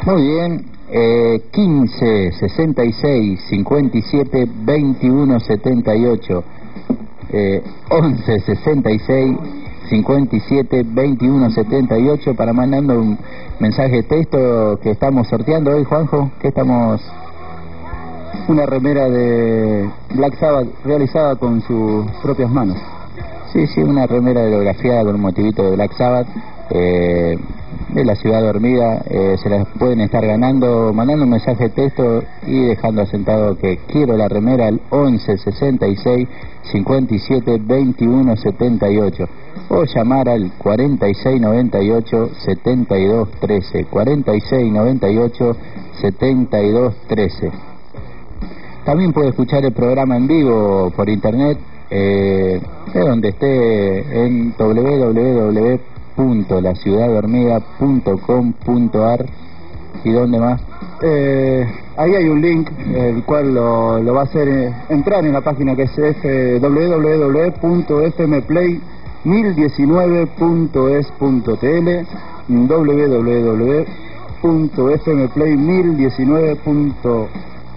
Muy bien, 15 66 57 21 78, 11 66 57 21 78 para mandando un mensaje de texto que estamos sorteando hoy, Juanjo. ¿Qué estamos? Una remera de Black Sabbath realizada con sus propias manos. Sí, una remera aerografiada con un motivito de Black Sabbath, de la Ciudad Dormida. Se las pueden estar ganando mandando un mensaje de texto y dejando asentado que quiero la remera al 11 66 57 21 78 o llamar al 46 98 72 13, 46 98 72 13. También puede escuchar el programa en vivo por internet, donde esté, en www.laciudaddormida.com.ar. ¿Y dónde más? Ahí hay un link, el cual lo va a hacer entrar en la página que es www.fmplay1019.es.tl, www.fmplay1019.tl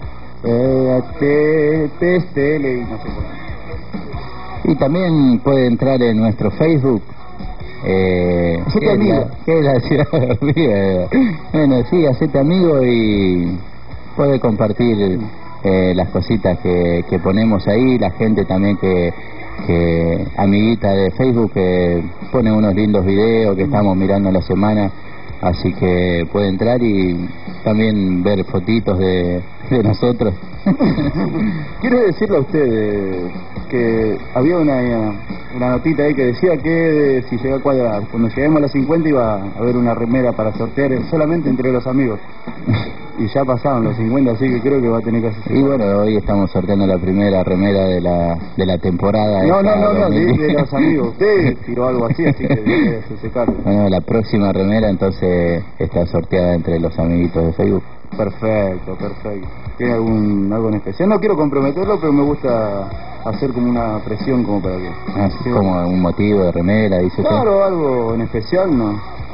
y no sé por qué. Y también puede entrar en nuestro Facebook, que es la Ciudad Dormida. Bueno, sí, hacete amigo y puede compartir las cositas que ponemos ahí. La gente también que amiguita de Facebook, que pone unos lindos videos que estamos mirando la semana, así que puede entrar y también ver fotitos de nosotros. Quiero decirle a usted que había una notita ahí que decía que si llega cuando lleguemos a las 50 iba a haber una remera para sortear solamente entre los amigos. Y ya pasaron los 50, así que creo que va a tener que hacer. Y bueno, hoy estamos sorteando la primera remera de la temporada. No, de los amigos. Usted tiró algo así que debe hacerse cargo. Bueno, la próxima remera entonces está sorteada entre los amiguitos de Facebook. Perfecto. ¿Tiene algo en especial? No quiero comprometerlo, pero me gusta hacer como una presión como para que... Sí, como un motivo de remera, dice usted. Claro, algo en especial, ¿no?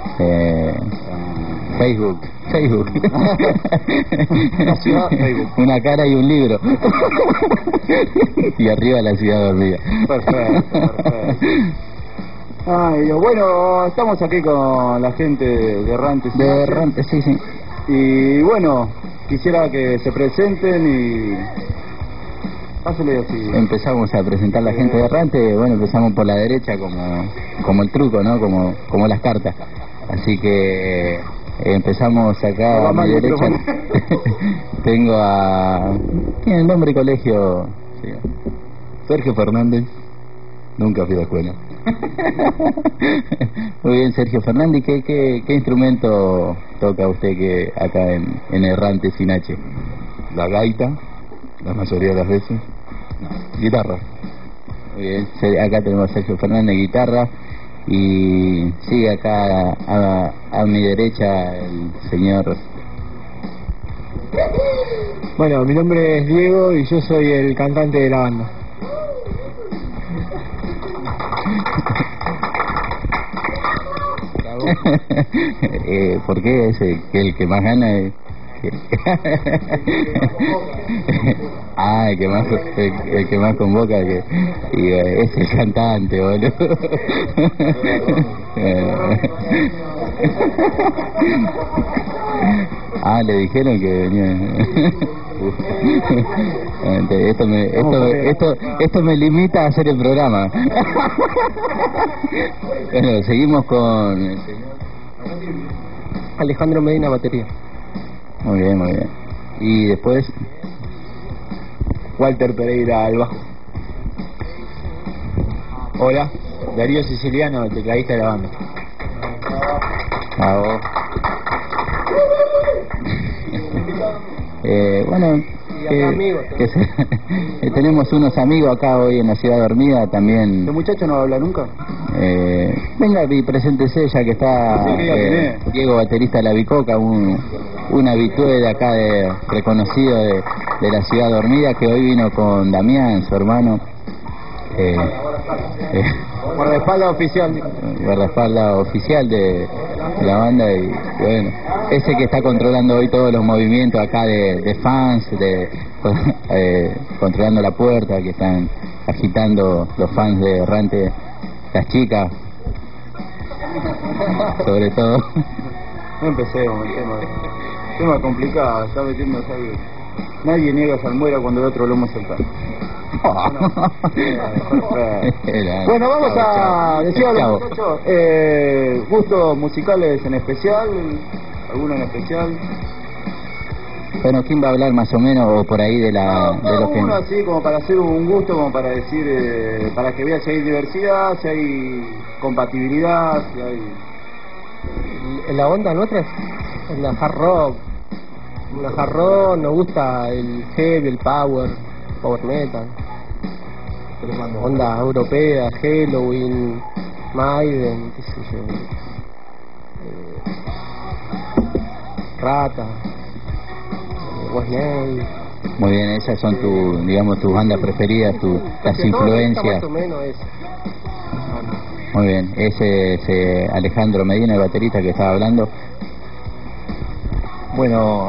Facebook. La ciudad, Facebook. Una cara y un libro. Y arriba la Ciudad Dormida. Perfecto. Ay, bueno, estamos aquí con la gente de Errantes. De Errantes, sí. Y bueno, quisiera que se presenten y... Pásale así. Empezamos a presentar la gente de Errante. Bueno, empezamos por la derecha como el truco, ¿no? Como las cartas. Así que empezamos acá a mi derecha. Tengo ¿tiene el nombre y colegio? Sí. Sergio Fernández. Nunca fui a la escuela. Muy bien, Sergio Fernández. ¿Qué instrumento toca usted que acá en Errante sin H? La gaita, la mayoría de las veces. Guitarra. Muy bien, acá tenemos a Sergio Fernández, guitarra. Y sigue acá a mi derecha el señor. Bueno, mi nombre es Diego y yo soy el cantante de la banda. ¿Por qué es el que más gana? El que más convoca, y es el cantante, boludo. Le dijeron que venía. Esto me limita a hacer el programa. Bueno, seguimos con el señor Alejandro Medina, batería. Muy bien. Y después Walter Pereira al bajo. Hola, Darío Siciliano, tecladista de la banda. Bravo. Bueno, tenemos unos amigos acá hoy en la Ciudad Dormida también. ¿Este muchacho no habla nunca? Venga y preséntese, ya que está Diego, baterista de La Bicoca, un habitué de acá, reconocido de la Ciudad Dormida, que hoy vino con Damián, su hermano. Guardaespaldas oficial. Guardaespaldas oficial la banda y bueno, ese que está controlando hoy todos los movimientos acá de fans, controlando la puerta, que están agitando los fans de Errante, las chicas, sobre todo. No empecemos, tema complicado, está metiendo ahí. Nadie niega salmuera cuando el otro lomo saltar. Bueno, vamos a decir a los muchachos, gustos musicales en especial, alguno en especial. Bueno, ¿quién va a hablar más o menos o por ahí de lo que... Uno así como para hacer un gusto, como para decir, para que veas si hay diversidad, si hay compatibilidad, si hay... En la onda nuestra es la hard rock. La hard rock nos gusta el heavy, el power metal. Onda europea, Halloween, Maiden, qué sé yo. Rata, Wasney. Muy bien, esas son tus bandas preferidas, las influencias. Más o menos eso. Muy bien, ese es Alejandro Medina, el baterista que estaba hablando. Bueno,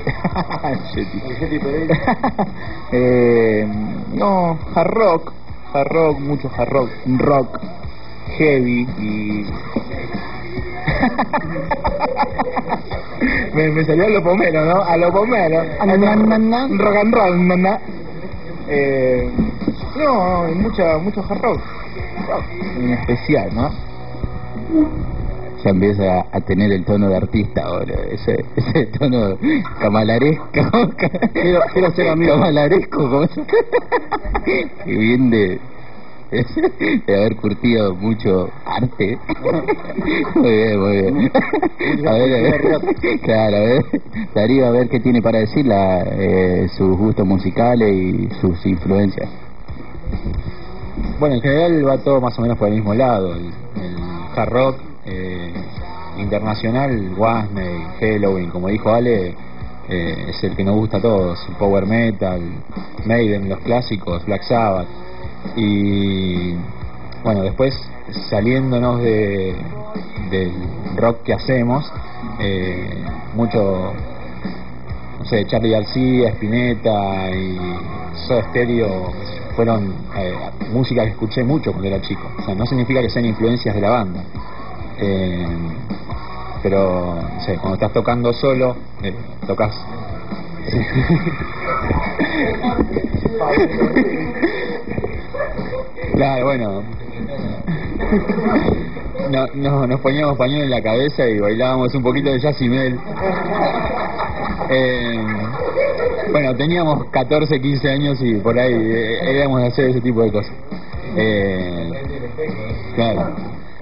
no, hard rock, mucho hard rock, heavy y... me salió a lo pomero, ¿no? A lo pomero. Rock and roll, no, mucho hard rock en especial, ¿no? Ya empieza a tener el tono de artista ahora, ese tono camalaresco. Quiero ser amigo. Camalaresco, como que bien de haber curtido mucho arte. Muy bien. A ver, Darío, a ver qué tiene para decir sus gustos musicales y sus influencias. Bueno, en general va todo más o menos por el mismo lado. El hard rock internacional, Wasney, Halloween, como dijo Ale, es el que nos gusta a todos. El power metal, Maiden, los clásicos, Black Sabbath. Y bueno, después saliéndonos del rock que hacemos, mucho, no sé, Charly García, Spinetta y Soda Stereo fueron música que escuché mucho cuando era chico. O sea, no significa que sean influencias de la banda, pero no sé, cuando estás tocando solo, tocas claro, bueno, nos poníamos pañuelo en la cabeza y bailábamos un poquito de jazz y mel. Bueno, teníamos 14, 15 años y por ahí éramos de hacer ese tipo de cosas. Claro.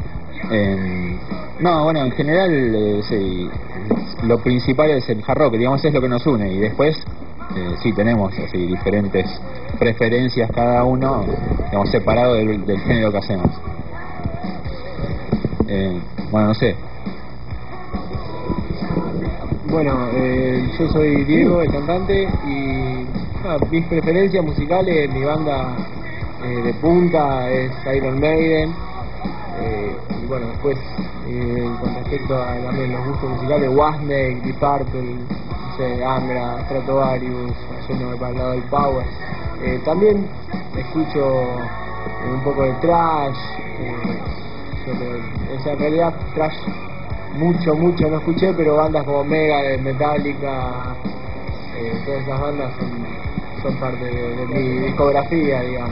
No, bueno, en general sí, lo principal es el hard rock, digamos, es lo que nos une, y después sí tenemos así diferentes preferencias cada uno, digamos, separado del género que hacemos. Bueno, no sé. Bueno, yo soy Diego, el cantante, y mis preferencias musicales, mi banda de punta es Iron Maiden, y bueno, después con respecto a también los gustos musicales, Wasney, Deep Purple, no sé, Angra, Stratovarius, yéndome para el lado del power. También escucho un poco de thrash, o sea, en realidad thrash mucho no escuché, pero bandas como Megadeth, Metallica, todas esas bandas son parte de mi discografía, digamos.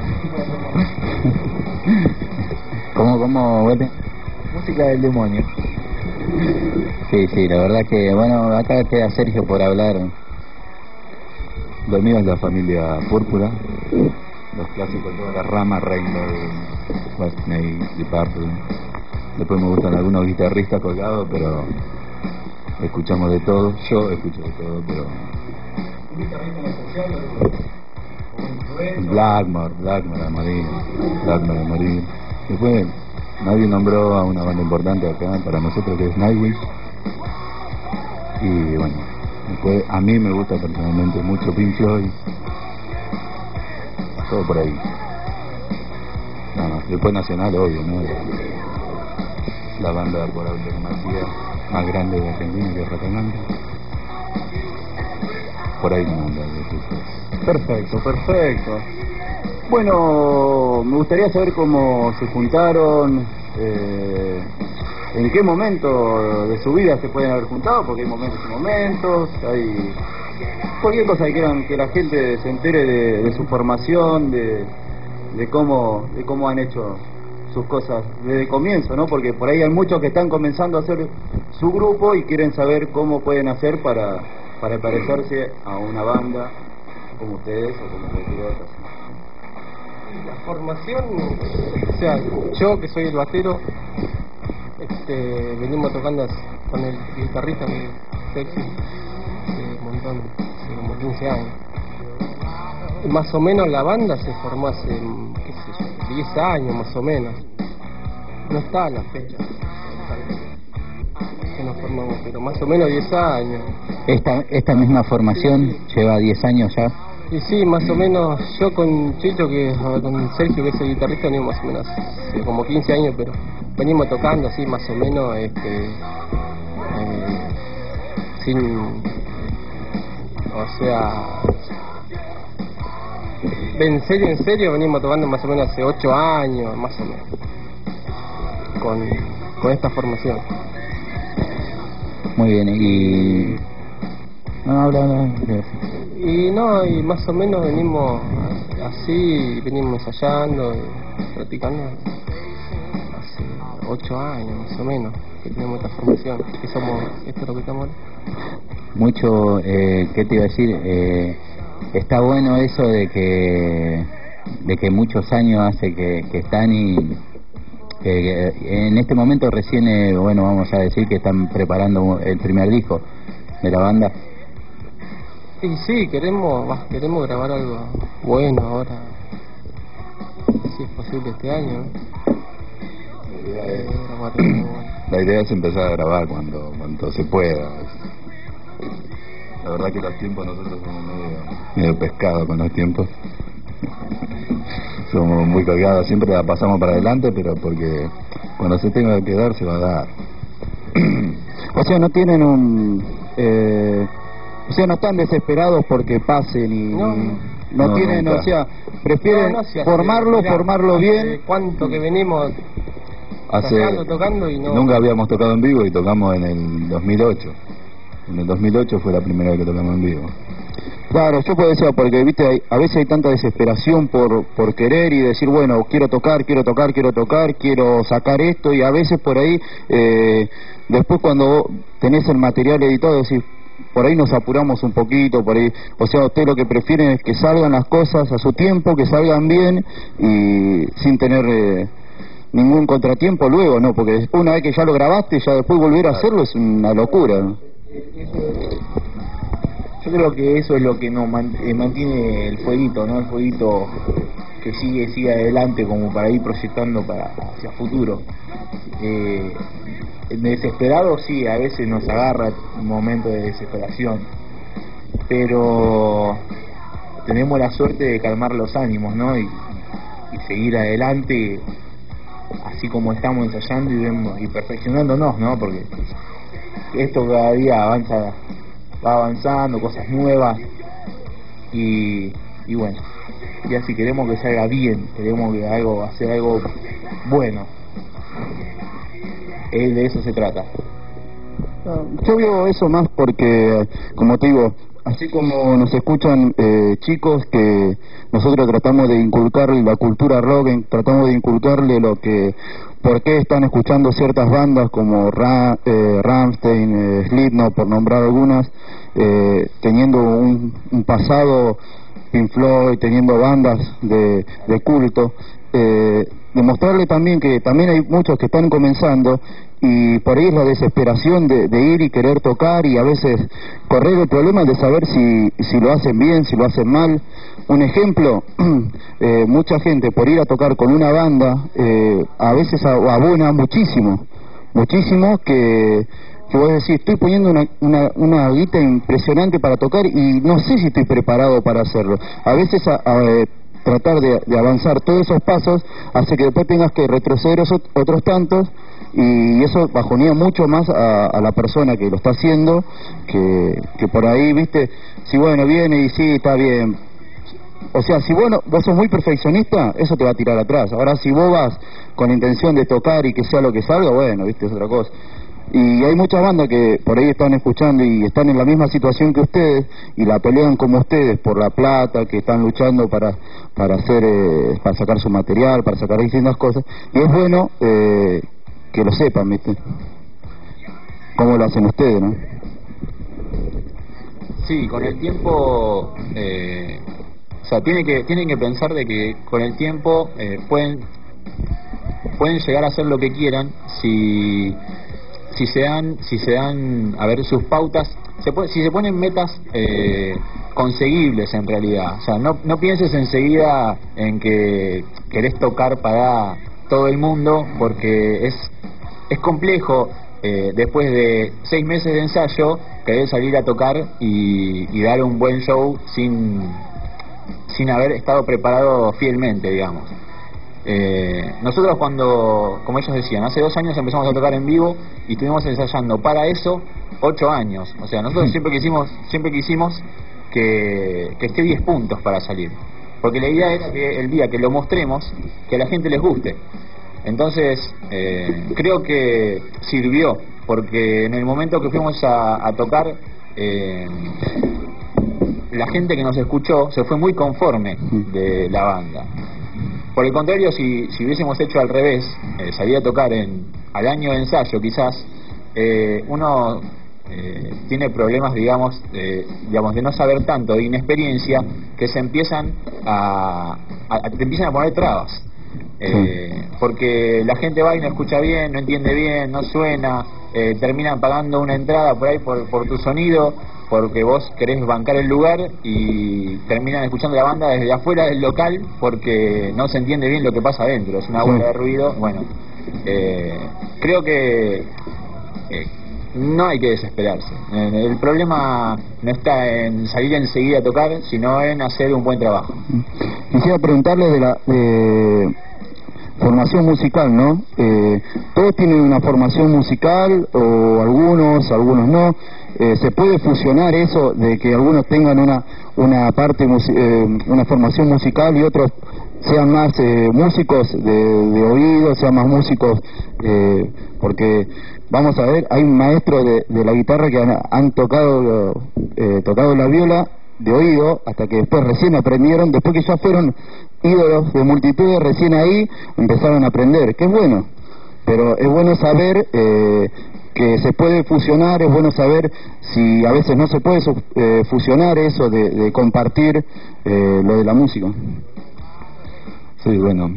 ¿Cómo vuelve? Música del demonio. Sí, la verdad que, bueno, acá queda Sergio por hablar. Lo mío es la familia Púrpura, los clásicos, toda la rama, Rainbow, Wasney, Deep Purple. Después me gustan algunos guitarristas colgados, pero escuchamos de todo. Yo escucho de todo, pero... ¿Un guitarrista en especial? Blackmore a morir. Después nadie nombró a una banda importante acá para nosotros, que es Nightwish. Y bueno, después a mí me gusta personalmente mucho Pink Floyd. Todo por ahí. No, después nacional, obvio, ¿no? la banda por autonomía más grande de Argentina, que es Rotonante. Por ahí no anda de eso. Perfecto, perfecto. Bueno, me gustaría saber cómo se juntaron, en qué momento de su vida se pueden haber juntado, porque hay momentos y momentos, hay cualquier cosa que quieran que la gente se entere de su formación, de cómo han hecho sus cosas desde el comienzo, ¿no? Porque por ahí hay muchos que están comenzando a hacer su grupo y quieren saber cómo pueden hacer para parecerse a una banda como ustedes o como cualquier otra. La formación, o sea, yo que soy el batero, venimos tocando con el guitarrista que Sexy hace un montón, hace como 15 años. Y más o menos la banda se formó hace, qué sé yo, 10 años más o menos. No está la fecha que nos formamos, pero más o menos 10 años. Esta misma formación lleva 10 años ya. Y sí, más o menos, yo con Chicho, con Sergio, que es el guitarrista, venimos más o menos hace como 15 años, pero venimos tocando así más o menos, sin, o sea, en serio, venimos tocando más o menos hace 8 años, más o menos, con esta formación. Muy bien, y... No, habla. Y más o menos venimos así, venimos ensayando y practicando hace 8 años más o menos que tenemos esta formación, que somos, esto es lo que estamos. Mucho, ¿qué te iba a decir? Está bueno eso de que muchos años hace que están y en este momento recién, bueno, vamos a decir que están preparando el primer disco de la banda. Y sí, queremos grabar algo bueno ahora, si es posible este año. La idea es empezar a grabar cuando se pueda. La verdad que los tiempos, nosotros somos medio pescados con los tiempos. Somos muy colgados, siempre la pasamos para adelante, pero porque cuando se tenga que dar, se va a dar. O sea, no tienen o sea, no están desesperados porque pasen y no tienen, nunca. O sea, prefieren formarlo bien. ¿Cuánto que venimos tocando y no? Nunca habíamos tocado en vivo y tocamos en el 2008. En el 2008 fue la primera vez que tocamos en vivo. Claro, yo puedo decir, porque viste, a veces hay tanta desesperación por querer y decir, bueno, quiero tocar, quiero sacar esto, y a veces por ahí, después cuando tenés el material editado, decís, por ahí nos apuramos un poquito, por ahí, o sea, ustedes lo que prefieren es que salgan las cosas a su tiempo, que salgan bien y sin tener ningún contratiempo luego, ¿no? Porque una vez que ya lo grabaste, ya después volver a hacerlo es una locura, ¿no? Yo creo que eso es lo que nos mantiene el fueguito, ¿no? El fueguito que sigue adelante como para ir proyectando hacia futuro. Desesperado sí, a veces nos agarra un momento de desesperación, pero tenemos la suerte de calmar los ánimos, ¿no? Y seguir adelante así como estamos ensayando y perfeccionándonos, ¿no? Porque esto cada día va avanzando, cosas nuevas y bueno, y así queremos que salga bien, queremos que hacer algo bueno. De eso se trata. Yo veo eso más porque, como te digo, así como nos escuchan chicos, que nosotros tratamos de inculcarle la cultura rock, tratamos de inculcarle por qué están escuchando ciertas bandas como Rammstein, Slipknot, por nombrar algunas, teniendo un pasado, Pink Floyd, teniendo bandas de culto. Demostrarle también que también hay muchos que están comenzando y por ahí es la desesperación de ir y querer tocar y a veces correr el problema de saber si lo hacen bien, si lo hacen mal. Un ejemplo, mucha gente por ir a tocar con una banda a veces abona muchísimo que vos decís, estoy poniendo una guita impresionante para tocar y no sé si estoy preparado para hacerlo. A veces tratar de avanzar todos esos pasos hace que después tengas que retroceder otros tantos, y eso bajonea mucho más a la persona que lo está haciendo, que por ahí, viste, si bueno, viene y sí, está bien. O sea, si vos sos muy perfeccionista, eso te va a tirar atrás. Ahora, si vos vas con la intención de tocar y que sea lo que salga, bueno, viste, es otra cosa. Y hay muchas bandas que por ahí están escuchando y están en la misma situación que ustedes y la pelean como ustedes por la plata, que están luchando para hacer, para sacar su material, para sacar distintas cosas. Y es bueno que lo sepan, ¿viste? ¿Cómo lo hacen ustedes, no? Sí, con el tiempo, o sea, tienen que pensar de que con el tiempo pueden llegar a hacer lo que quieran si se dan a ver sus pautas, si se ponen metas conseguible en realidad. O sea, no pienses enseguida en que querés tocar para todo el mundo, porque es complejo después de 6 meses de ensayo querer salir a tocar y dar un buen show sin haber estado preparado fielmente, digamos. Nosotros cuando, como ellos decían, hace 2 años empezamos a tocar en vivo y estuvimos ensayando para eso 8 años. O sea, nosotros siempre quisimos que esté 10 puntos para salir, porque la idea era que el día que lo mostremos, que a la gente les guste. Entonces, creo que sirvió, porque en el momento que fuimos a tocar, la gente que nos escuchó se fue muy conforme de la banda. Por el contrario, si hubiésemos hecho al revés, salir a tocar al año de ensayo quizás, uno tiene problemas, digamos, de no saber tanto, de inexperiencia, que se empiezan te empiezan a poner trabas. Porque la gente va y no escucha bien, no entiende bien, no suena, terminan pagando una entrada por ahí por tu sonido, porque vos querés bancar el lugar, y terminan escuchando la banda desde afuera del local porque no se entiende bien lo que pasa adentro, es una bola de ruido. Bueno, creo que no hay que desesperarse. El problema no está en salir enseguida a tocar, sino en hacer un buen trabajo. Quisiera preguntarles de formación musical, ¿no? ¿Todos tienen una formación musical o algunos no? ¿Se puede fusionar eso de que algunos tengan una parte, una formación musical y otros sean más músicos de oído, sean más músicos, porque vamos a ver, hay un maestro de la guitarra que han tocado la viola de oído hasta que después recién aprendieron, después que ya fueron ídolos de multitudes, recién ahí empezaron a aprender, que es bueno, pero es bueno saber que se puede fusionar, es bueno saber si a veces no se puede fusionar eso de compartir lo de la música. Sí, bueno,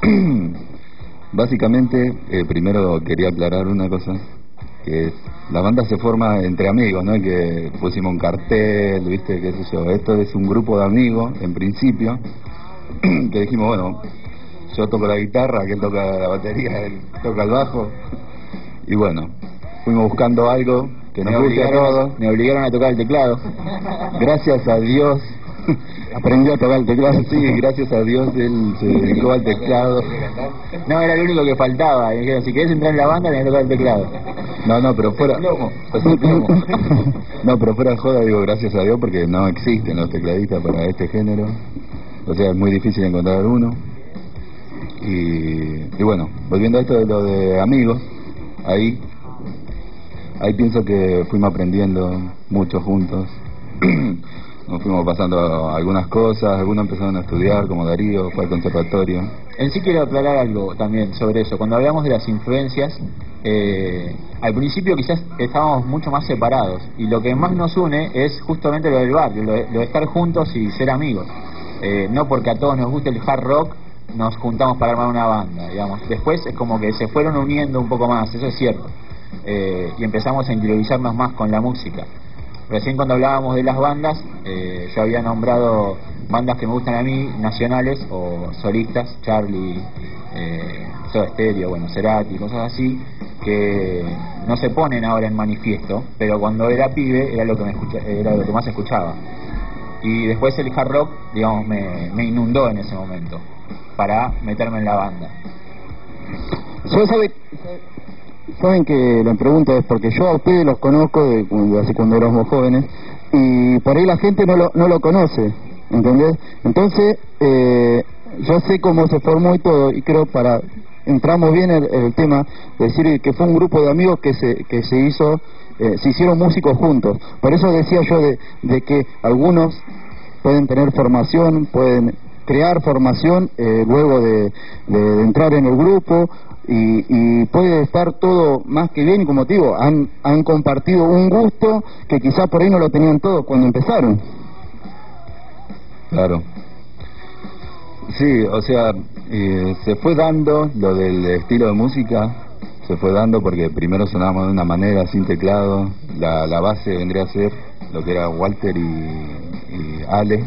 básicamente primero quería aclarar una cosa, que la banda se forma entre amigos, ¿no? Que pusimos un cartel, viste, qué sé yo, esto es un grupo de amigos en principio, que dijimos, bueno, yo toco la guitarra, aquel toca la batería, él toca el bajo, y bueno, fuimos buscando algo que nos guste a todos. Me obligaron a tocar el teclado. Gracias a Dios aprendió a tocar el teclado. Sí, gracias a Dios él se dedicó al teclado. No, era lo único que faltaba. Y dijeron, si querés entrar en la banda, tenés que tocar el teclado. No, pero fuera no, pero fuera de joda, digo, gracias a Dios, porque no existen los tecladistas para este género. O sea, es muy difícil encontrar uno. Y bueno, volviendo a esto de lo de amigos, ahí pienso que fuimos aprendiendo mucho juntos. Nos fuimos pasando algunas cosas, algunos empezaron a estudiar, como Darío, fue al conservatorio. En sí quiero aclarar algo también sobre eso. Cuando hablamos de las influencias, al principio quizás estábamos mucho más separados, y lo que más nos une es justamente lo del barrio, lo de estar juntos y ser amigos. No porque a todos nos guste el hard rock nos juntamos para armar una banda, digamos. Después es como que se fueron uniendo un poco más, eso es cierto, y empezamos a interiorizarnos más con la música. Recién cuando hablábamos de las bandas, yo había nombrado bandas que me gustan a mí, nacionales o solistas, Charlie, Soda Stereo, bueno, Cerati, cosas así, que no se ponen ahora en manifiesto, pero cuando era pibe era lo que más escuchaba. Y después el hard rock, digamos, me inundó en ese momento para meterme en la banda. Saben que la pregunta es porque yo a ustedes los conozco de así cuando éramos jóvenes, y por ahí la gente no lo conoce, ¿entendés? Entonces yo sé cómo se formó y todo, y creo entramos bien el tema, decir que fue un grupo de amigos que se hizo, se hicieron músicos juntos. Por eso decía yo de que algunos pueden tener formación, pueden crear formación luego de entrar en el grupo, y puede estar todo más que bien, y como te digo, han compartido un gusto que quizás por ahí no lo tenían todos cuando empezaron. Claro. Sí, o sea, se fue dando lo del estilo de música, se fue dando porque primero sonábamos de una manera sin teclado, la base vendría a ser lo que era Walter y Ale.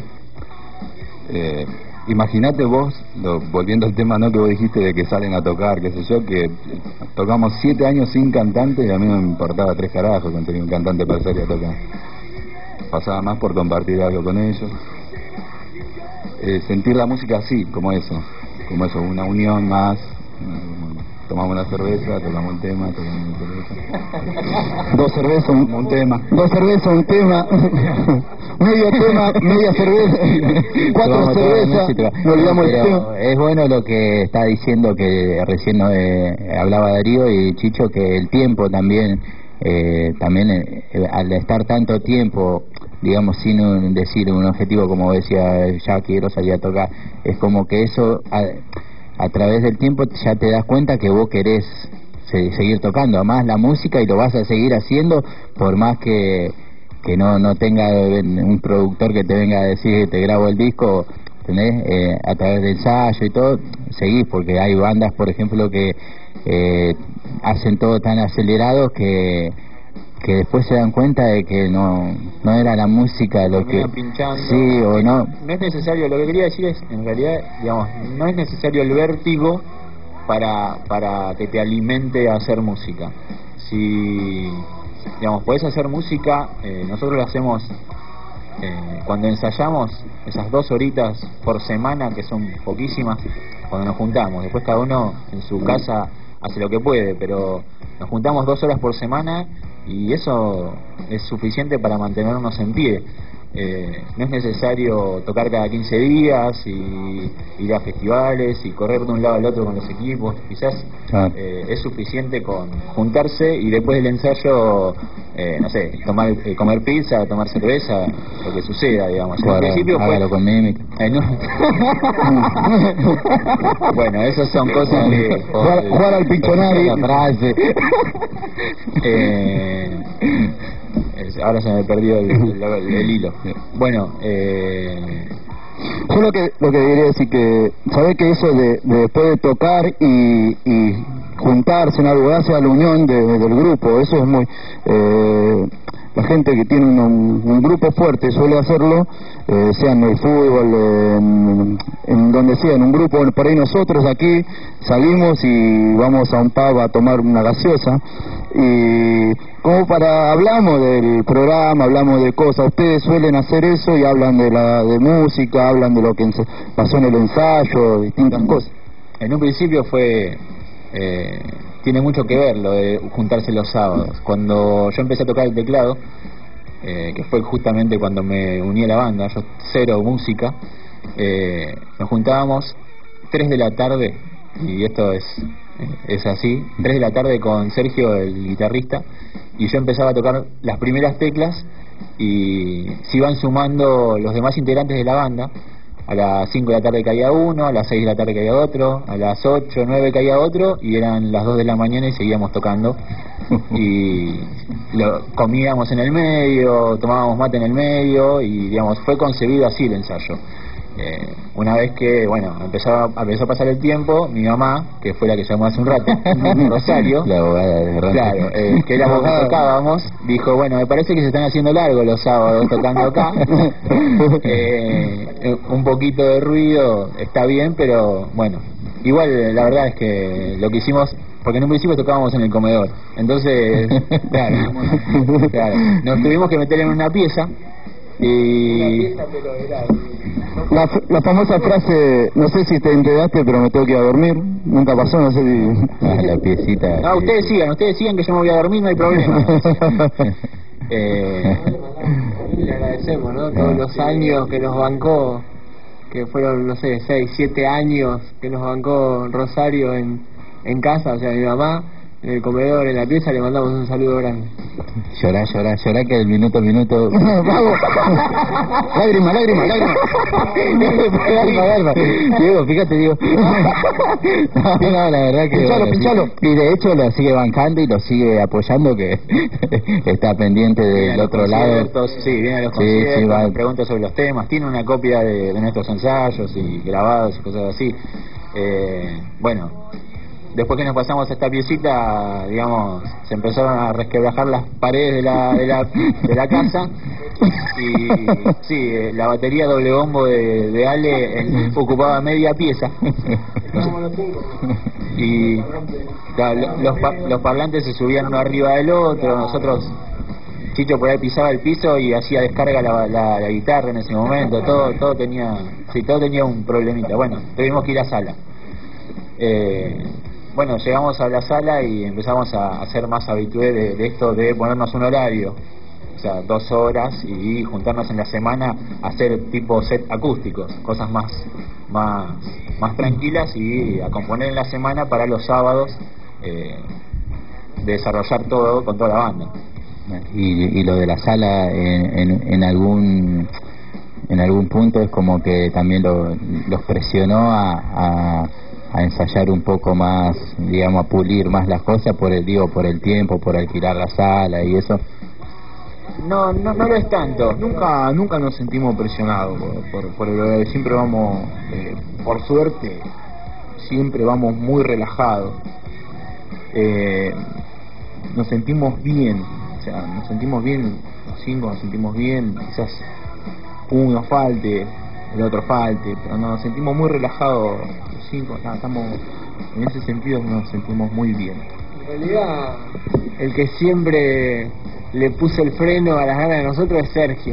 Imagínate vos, volviendo al tema, ¿no?, que vos dijiste de que salen a tocar, qué sé yo, que tocamos 7 años sin cantante, y a mí no me importaba 3 carajos con tener un cantante para salir a tocar. Pasaba más por compartir algo con ellos. Sentir la música así, como eso, una unión más. Tomamos una cerveza, tocamos un tema, tocamos una cerveza. 2 cervezas, un tema. 2 cervezas, un tema. Medio tema, media cerveza. 4 cervezas, no olvidamos el tema. Es bueno lo que está diciendo, que recién hablaba Darío y Chicho, que el tiempo también, al estar tanto tiempo, digamos, sin decir un objetivo, como decía, ya quiero salir a tocar, es como que eso a través del tiempo ya te das cuenta que vos querés seguir tocando, amás la música y lo vas a seguir haciendo, por más que no tenga un productor que te venga a decir te grabo el disco, ¿entendés? A través de ensayo y todo, seguís, porque hay bandas, por ejemplo, que hacen todo tan acelerado que después se dan cuenta de que no era la música lo que pinchando. Sí, o no es necesario, lo que quería decir es, en realidad, digamos, no es necesario el vértigo para que te alimente a hacer música. Si, digamos, podés hacer música, nosotros lo hacemos cuando ensayamos, esas 2 horitas por semana, que son poquísimas, cuando nos juntamos. Después cada uno en su casa hace lo que puede, pero nos juntamos 2 horas por semana, y eso es suficiente para mantenernos en pie. No es necesario tocar cada 15 días y ir a festivales y correr de un lado al otro con los equipos. Quizás es suficiente con juntarse y después del ensayo, no sé, comer pizza, tomar cerveza, lo que suceda, digamos. En principio fue con Mimic. Bueno, esas son cosas que jugar al Pictionary, la frase. Ahora se me perdió el hilo. Bueno, yo lo que quería decir, que sabés que eso de después de tocar y juntarse en algo, hacia la unión del grupo, eso es muy la gente que tiene un grupo fuerte suele hacerlo, sea en el fútbol, en donde sea, en un grupo. Por ahí nosotros aquí salimos y vamos a un pub a tomar una gaseosa, y como hablamos del programa, hablamos de cosas. Ustedes suelen hacer eso y hablan de música, hablan de lo que pasó en el ensayo, distintas cosas. En un principio tiene mucho que ver lo de juntarse los sábados. Cuando yo empecé a tocar el teclado, que fue justamente cuando me uní a la banda, yo cero música, nos juntábamos 3 de la tarde, y esto es así, 3 de la tarde con Sergio, el guitarrista, y yo empezaba a tocar las primeras teclas, y se iban sumando los demás integrantes de la banda. A las 5 de la tarde caía uno, a las 6 de la tarde caía otro, a las 8, 9 caía otro, y eran las 2 de la mañana y seguíamos tocando. Y comíamos en el medio, tomábamos mate en el medio, y digamos, fue concebido así el ensayo. Una vez que, bueno, empezó a pasar el tiempo, mi mamá, que fue la que llamó hace un rato, Rosario, claro, que éramos que tocábamos, dijo, bueno, me parece que se están haciendo largos los sábados tocando acá. Un poquito de ruido está bien, pero bueno, igual la verdad es que lo que hicimos, porque en un principio tocábamos en el comedor, entonces claro, nos tuvimos que meter en una pieza Y pero era La famosa frase, no sé si te enteraste, pero me tengo que ir a dormir. Nunca pasó, no sé si... La piecita. no, ustedes sigan que yo me voy a dormir, no hay problema. le agradecemos, ¿no? Todos los años que nos bancó, que fueron, no sé, 6, 7 años que nos bancó Rosario en casa, o sea, mi mamá, en el comedor, en la pieza, le mandamos un saludo grande. Llorá que el minuto ¡Vamos! Lágrima. Diego, fíjate, Diego. No, la verdad que Pinchalo. Y de hecho lo sigue bancando y lo sigue apoyando, que está pendiente del otro lado. Sí, viene a los Sí, conciertos, va. pregunta sobre los temas, tiene una copia de nuestros ensayos y grabados y cosas así. Bueno, después que nos pasamos a esta piecita, digamos, se empezaron a resquebrajar las paredes de la casa y sí, la batería doble bombo de Ale ocupaba media pieza. Y claro, los parlantes se subían uno arriba del otro. Nosotros, Chicho por ahí pisaba el piso y hacía descarga la guitarra en ese momento. Todo tenía un problemita. Bueno, tuvimos que ir a sala. Bueno, llegamos a la sala y empezamos a hacer más habitué de esto de ponernos un horario, o sea, 2 horas, y juntarnos en la semana a hacer tipo set acústicos, cosas más tranquilas, y a componer en la semana para los sábados desarrollar todo con toda la banda. Y lo de la sala en algún punto es como que también los presionó a ensayar un poco más, digamos, a pulir más las cosas por el tiempo, por alquilar la sala y eso. No lo es tanto. Nunca nos sentimos presionados por el horario. Siempre vamos, por suerte, siempre vamos muy relajados. Nos sentimos bien, o sea, nos sentimos bien, los 5 nos sentimos bien, quizás uno falte, el otro falte, pero nos sentimos muy relajados los 5, estamos, en ese sentido nos sentimos muy bien. En realidad, el que siempre le puso el freno a las ganas de nosotros es Sergio.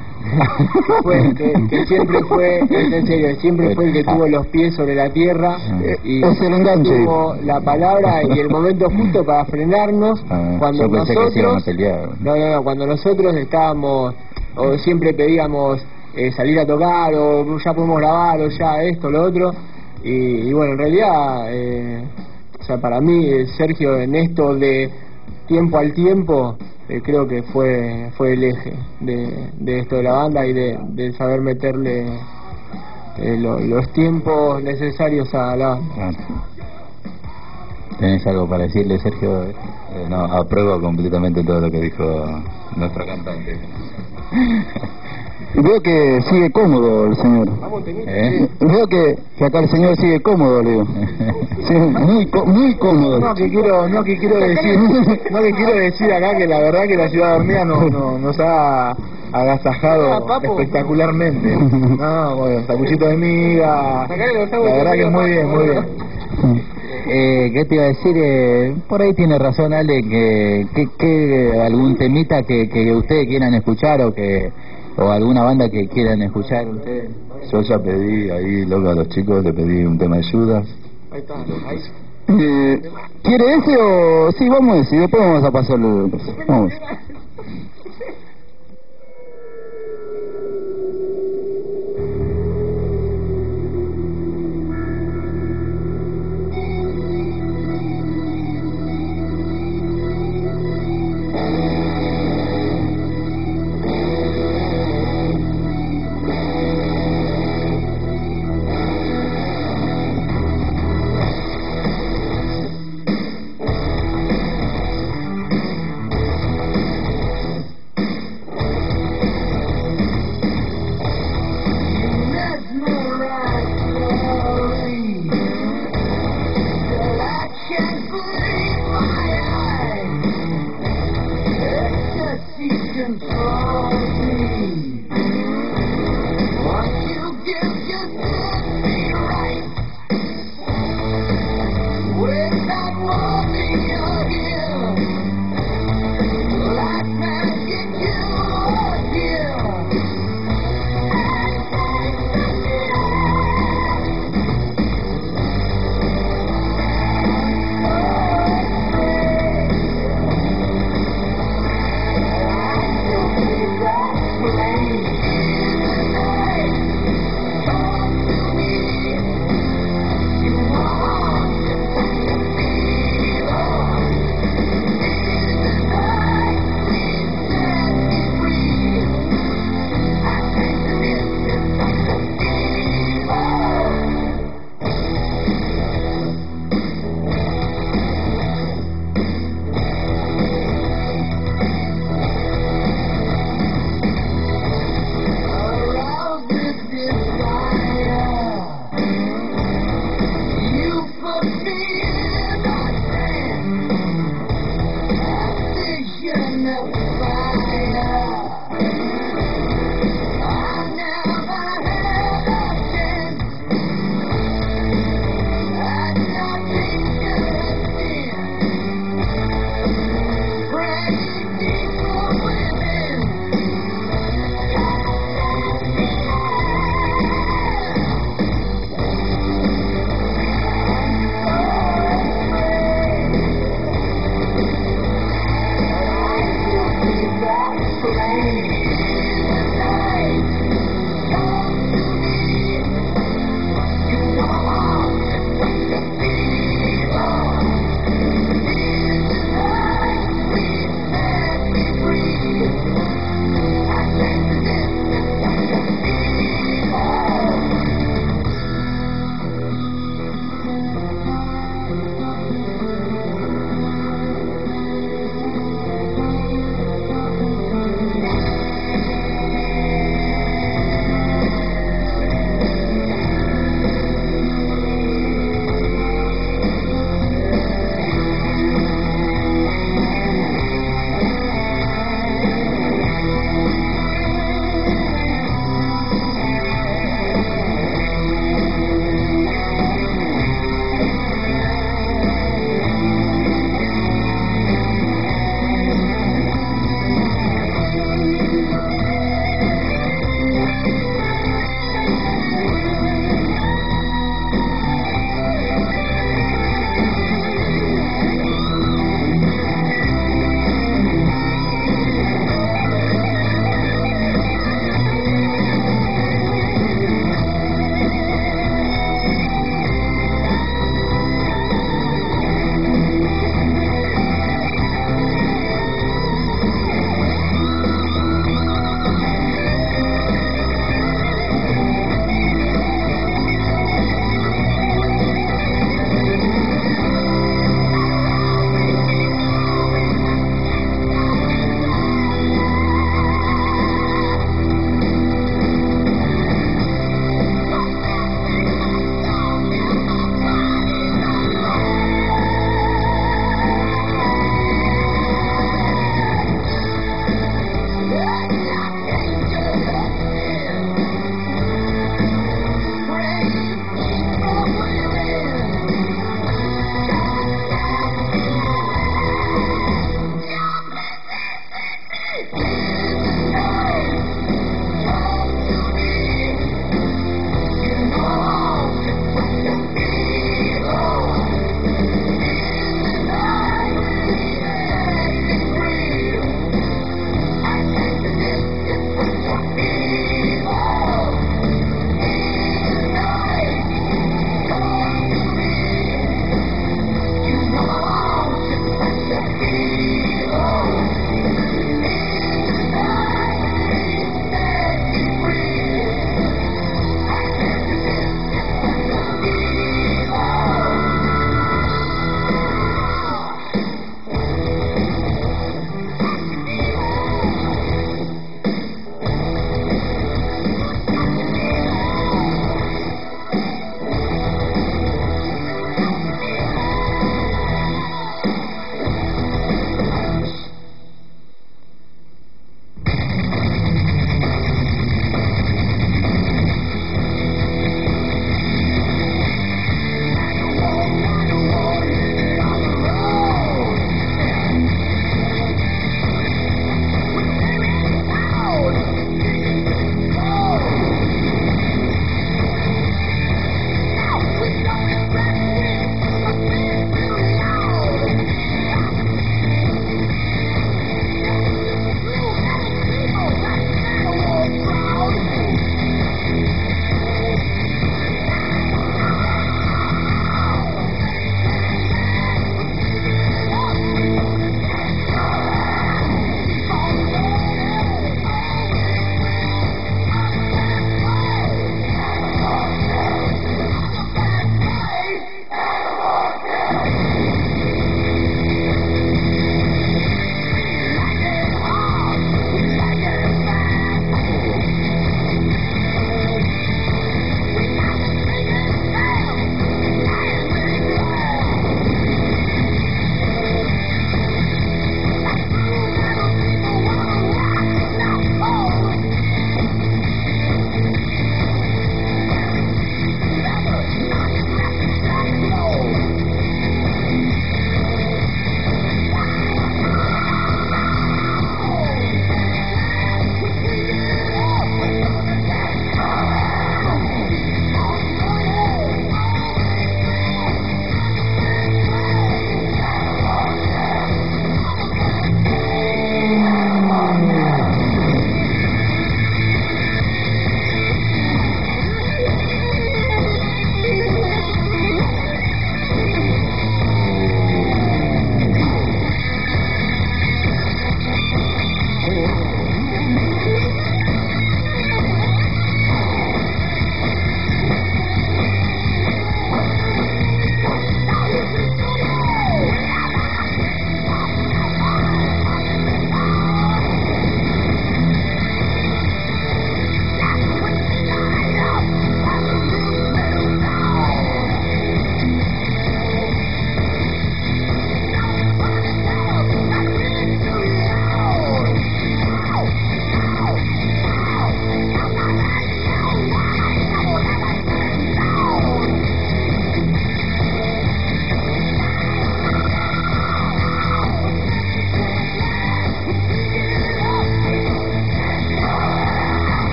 que siempre fue, en serio, siempre fue el que tuvo los pies sobre la tierra y Es el enganche. tuvo la palabra y el momento justo para frenarnos cuando yo pensé que se iban a nosotros pelear. no, cuando nosotros estábamos o siempre pedíamos salir a tocar o ya podemos grabar o ya esto, lo otro y bueno, en realidad o sea, para mí Sergio en esto de tiempo al tiempo creo que fue el eje de esto de la banda y de saber meterle los tiempos necesarios a la banda. ¿Tenés algo para decirle, Sergio? No, apruebo completamente todo lo que dijo nuestro cantante. Veo que sigue cómodo el señor. Veo que acá el señor sigue cómodo, Leo. Sí, muy cómodo. No que quiero decir acá que la verdad que la ciudad dormida nos ha agasajado espectacularmente. No, bueno, sacuchito de miga, la verdad que muy bien. ¿Qué te iba a decir? Por ahí tiene razón Ale, que algún temita que ustedes quieran escuchar o alguna banda que quieran escuchar ustedes. Yo ya pedí ahí, loco, a los chicos, le pedí un tema de Judas. Ahí está, ahí. ¿Quiere ese o...? Sí, vamos a ese, después vamos a pasarlo. Vamos.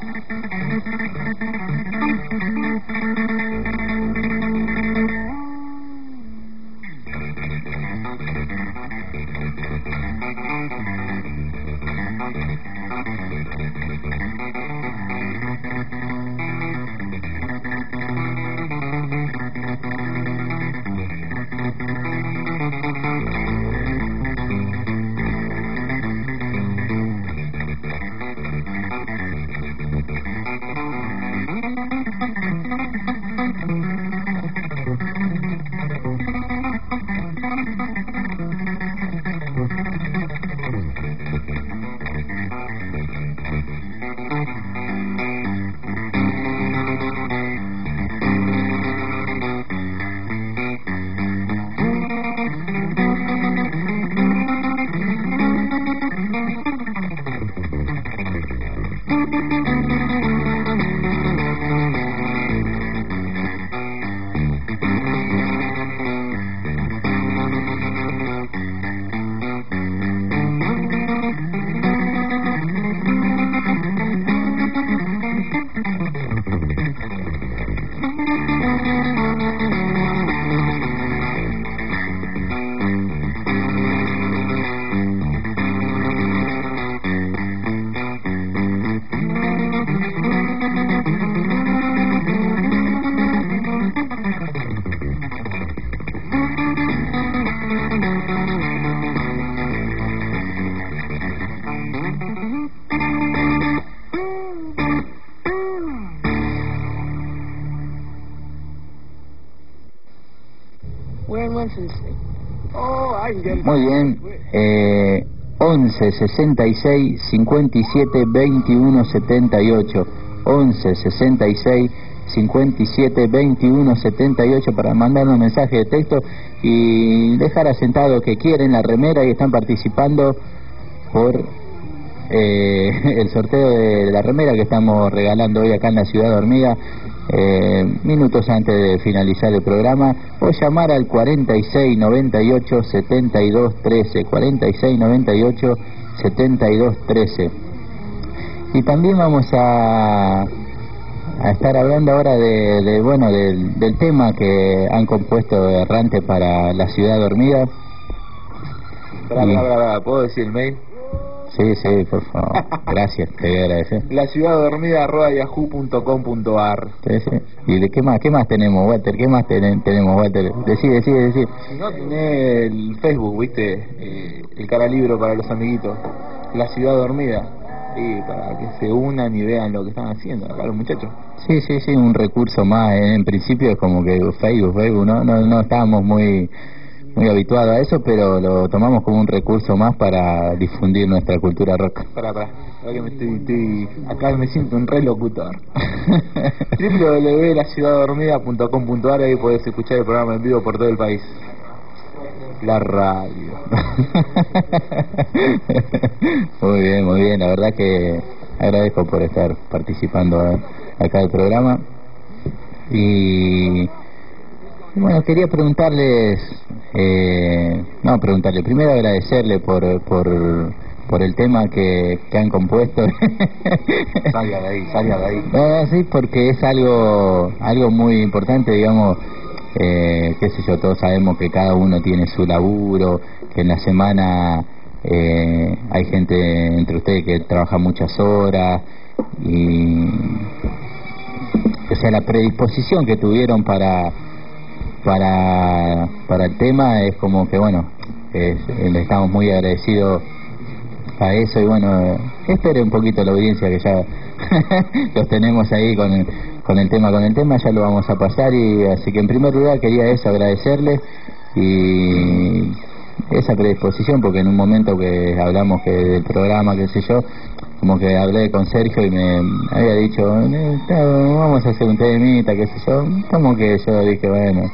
Muy bien, 11 66 57 21 78, 11 66 57 21 78 para mandarnos mensaje de texto y dejar asentado que quieren la remera y están participando por el sorteo de la remera que estamos regalando hoy acá en la Ciudad Dormida, minutos antes de finalizar el programa, o llamar al 46 98 72 13, 46 98 72 13. Y también vamos a estar hablando ahora del tema que han compuesto Errante para la Ciudad Dormida. ¿Puedo decir el mail? Sí, por favor. Gracias, te voy a agradecer. laciudaddormida@yahoo.com.ar. Sí. ¿Y de qué más tenemos, Walter? ¿Qué más tenemos, Walter? Decí. Si no, tenés el Facebook, ¿viste? El cara libro para los amiguitos. La Ciudad Dormida. Y para que se unan y vean lo que están haciendo acá los muchachos. Sí, un recurso más. En principio es como que Facebook, no estábamos muy habituado a eso, pero lo tomamos como un recurso más para difundir nuestra cultura rock. Ahora que acá me siento un relocutor. www.laciudaddormida.com.ar, ahí podés escuchar el programa en vivo por todo el país. La radio. Muy bien, la verdad que agradezco por estar participando acá del programa. Y bueno, quería primero agradecerle por el tema que han compuesto. Salga de ahí. Sí, porque es algo muy importante, digamos. Qué sé yo, todos sabemos que cada uno tiene su laburo, que en la semana hay gente entre ustedes que trabaja muchas horas, y o sea, la predisposición que tuvieron para el tema es como que bueno, le estamos muy agradecidos a eso. Y bueno, espere un poquito la audiencia, que ya los tenemos ahí con el tema, ya lo vamos a pasar. Y así que en primer lugar quería agradecerles y esa predisposición, porque en un momento que hablamos que del programa, qué sé yo, como que hablé con Sergio y me había dicho, vamos a hacer un temita, qué sé yo, como que yo dije, bueno,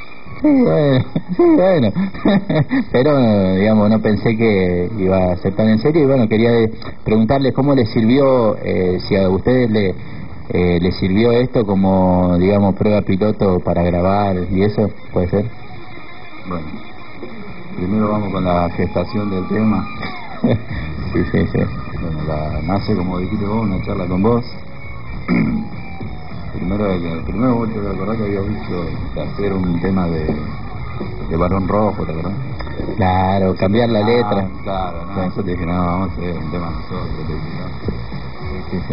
pero digamos, no pensé que iba a ser tan en serio. Y bueno, quería preguntarles cómo les sirvió, si a ustedes les sirvió esto como, digamos, prueba piloto para grabar y eso, ¿puede ser? Bueno, primero vamos con la gestación del tema. Sí. Bueno, nace, como dijiste vos, una charla con vos, primero vos te acordás que habías dicho de hacer un tema de Barón Rojo, ¿te acordás? Claro, cambiar la letra. Claro, no, yo te dije, no, vamos a hacer un tema nosotros, te dije, no. Sí.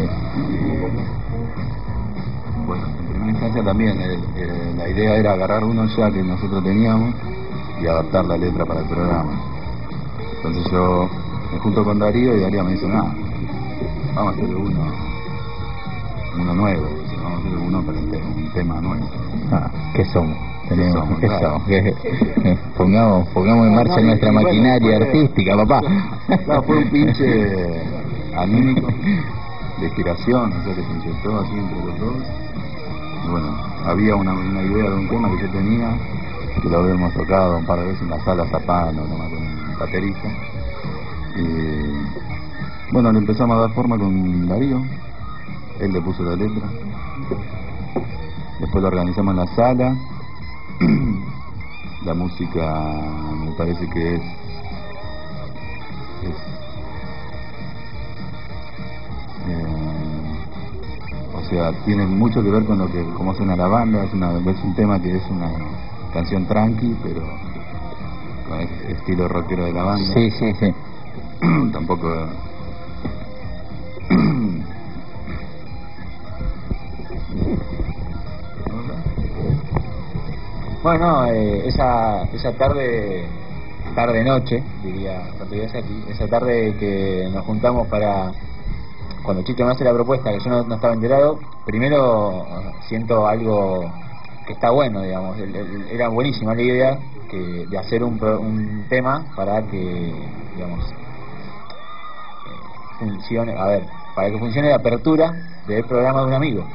Y, bueno, en primera instancia también la idea era agarrar uno ya que nosotros teníamos y adaptar la letra para el programa. Entonces yo me junto con Darío y Darío me dice, no, vamos a hacer uno nuevo, vamos a hacer uno para un tema nuevo. ¿Qué somos? ¿Qué Claro. somos? Pongamos en marcha nuestra maquinaria artística, papá. Claro, fue un pinche anímico de inspiración, o sea, que se inyectó así entre los dos. Y bueno, había una idea de un tema que yo tenía, que lo habíamos tocado un par de veces en la sala Zapano, nomás con un baterista. Y bueno, le empezamos a dar forma con Darío, él le puso la letra. Después lo organizamos en la sala. La música me parece que o sea, tiene mucho que ver con lo que cómo suena la banda. Es un tema que es una canción tranqui, pero con el estilo rockero de la banda. Sí. Tampoco Bueno, esa tarde-noche, diría aquí, esa tarde que nos juntamos cuando Chicho me hace la propuesta, que yo no estaba enterado, primero siento algo que está bueno, digamos, era buenísima la idea de hacer un tema para que, digamos, funcione, para que funcione la apertura del programa de un amigo.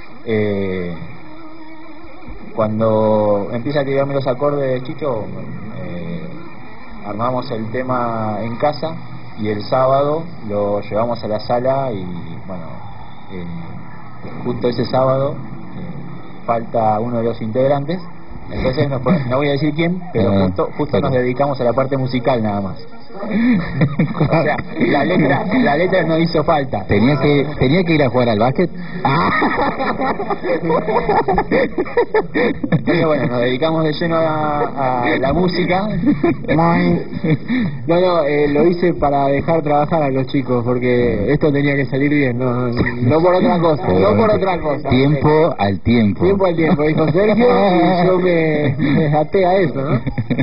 Cuando empieza a tirarme los acordes de Chicho, armamos el tema en casa y el sábado lo llevamos a la sala y bueno, justo ese sábado falta uno de los integrantes, entonces no voy a decir quién, pero justo nos dedicamos a la parte musical nada más. O sea, la letra no hizo falta. Tenía que ir a jugar al básquet. Entonces bueno, nos dedicamos de lleno a la música. Lo hice para dejar trabajar a los chicos, porque esto tenía que salir bien, no por otra cosa, Tiempo al tiempo, dijo Sergio, y yo me até a eso, ¿no?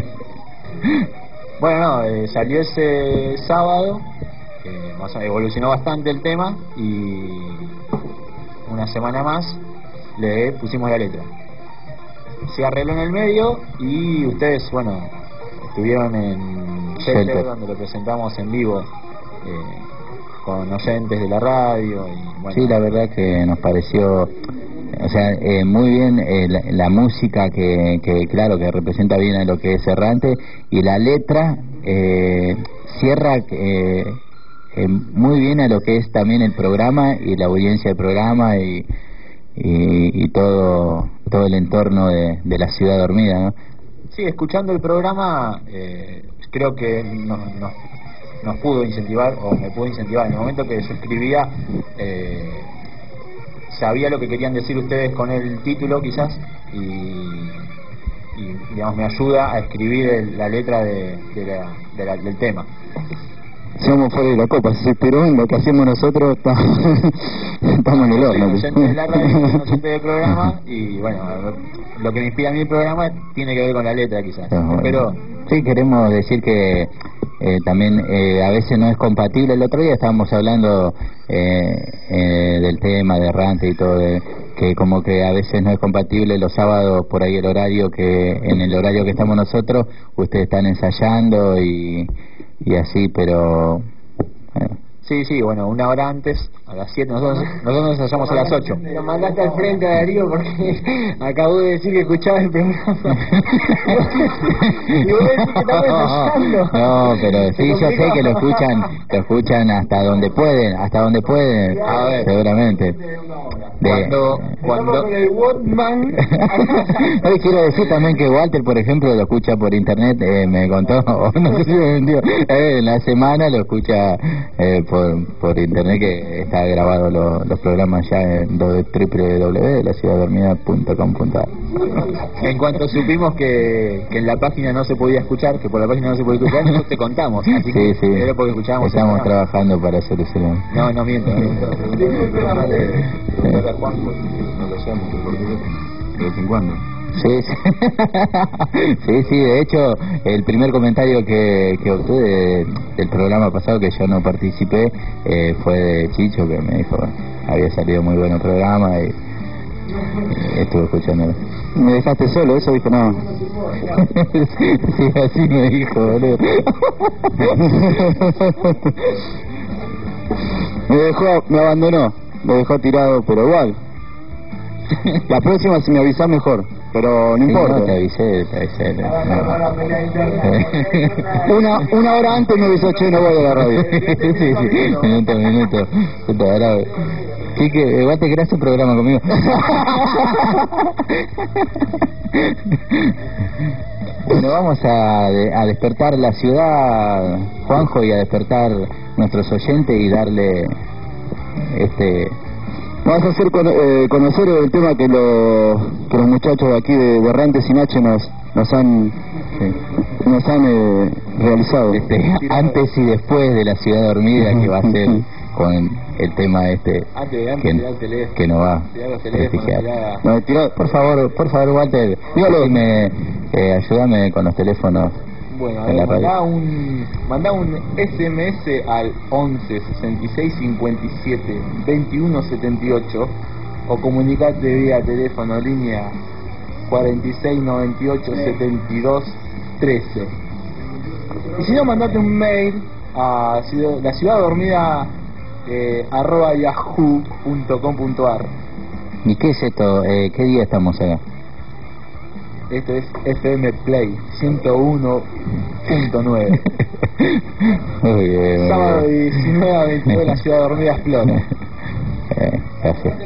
Bueno, salió ese sábado, evolucionó bastante el tema y una semana más le pusimos la letra. Se arregló en el medio y ustedes, bueno, estuvieron en Shelter, donde lo presentamos en vivo con oyentes de la radio. Y, bueno, sí, la verdad que nos pareció, o sea, muy bien la música que claro, que representa bien a lo que es Errante, y la letra cierra muy bien a lo que es también el programa y la audiencia del programa y todo el entorno de la ciudad dormida, ¿no? Sí, escuchando el programa creo que nos pudo incentivar, o me pudo incentivar en el momento que yo escribía. Sabía lo que querían decir ustedes con el título quizás y digamos me ayuda a escribir la letra del tema. Somos fuera de la copa, si se esperó en lo que hacemos nosotros, estamos en el horno. Soy inocente de la radio, soy inocente del programa y bueno, lo que me inspira a mí el programa tiene que ver con la letra quizás. Bueno. Pero sí, queremos decir que también a veces no es compatible. El otro día estábamos hablando del tema de Errante y todo, que como que a veces no es compatible los sábados por ahí el horario en el horario que estamos nosotros, ustedes están ensayando y así, pero sí, bueno, una hora antes, a las 7, nosotros ensayamos a las 8. Lo mandaste al frente a Darío porque acabó de decir que escuchaba el programa. Y vos decís que estamos ensayando. No, pero sí, yo sé que lo escuchan hasta donde pueden, A ver, seguramente. Cuando con el Walkman. Hoy quiero decir también que Walter, por ejemplo, lo escucha por internet, me contó, no sé si me vendió, en la semana lo escucha por internet, que está está grabado los programas ya en www.laciudaddormida.com.ar. En cuanto supimos que en la página no se podía escuchar, que por la página no se podía escuchar, nosotros te contamos. Así que Sí. era porque escuchábamos. Estamos trabajando para solucionar. No miento. No lo llamo por teléfono, de vez en cuando. Sí. Sí, de hecho, el primer comentario que obtuve del programa pasado, que yo no participé, fue de Chicho, que me dijo había salido muy bueno el programa y estuve escuchándolo. Me dejaste solo, eso dijo no. Sí, así me dijo, boludo. Me abandonó, me dejó tirado, pero igual. La próxima si me avisás mejor, pero no Sí, importa. no, te avisé. Una hora antes me avisó, che, no voy a la radio. Sí, minuto. Puta, ahora... Sí, que igual te creas un programa conmigo. Bueno, vamos a despertar la ciudad, Juanjo, y a despertar nuestros oyentes y darle Vamos a hacer conocer el tema que los muchachos de aquí de Errante Sin H nos han realizado. Antes y después de la ciudad dormida, que va a ser con el tema que no va. No, Por favor, Walter, dígame, ayúdame con los teléfonos. Bueno, en la radio. mandá un SMS al 11 66 57 21 78 o comunicate vía teléfono línea 46 98 72 13. Y si no, mandate un mail a la ciudad dormida @yahoo.com.ar. ¿Y qué es esto? ¿Qué día estamos acá? Esto es FM Play 101.9. Muy bien. Sábado 19 a 22 la ciudad dormida explota. Gracias.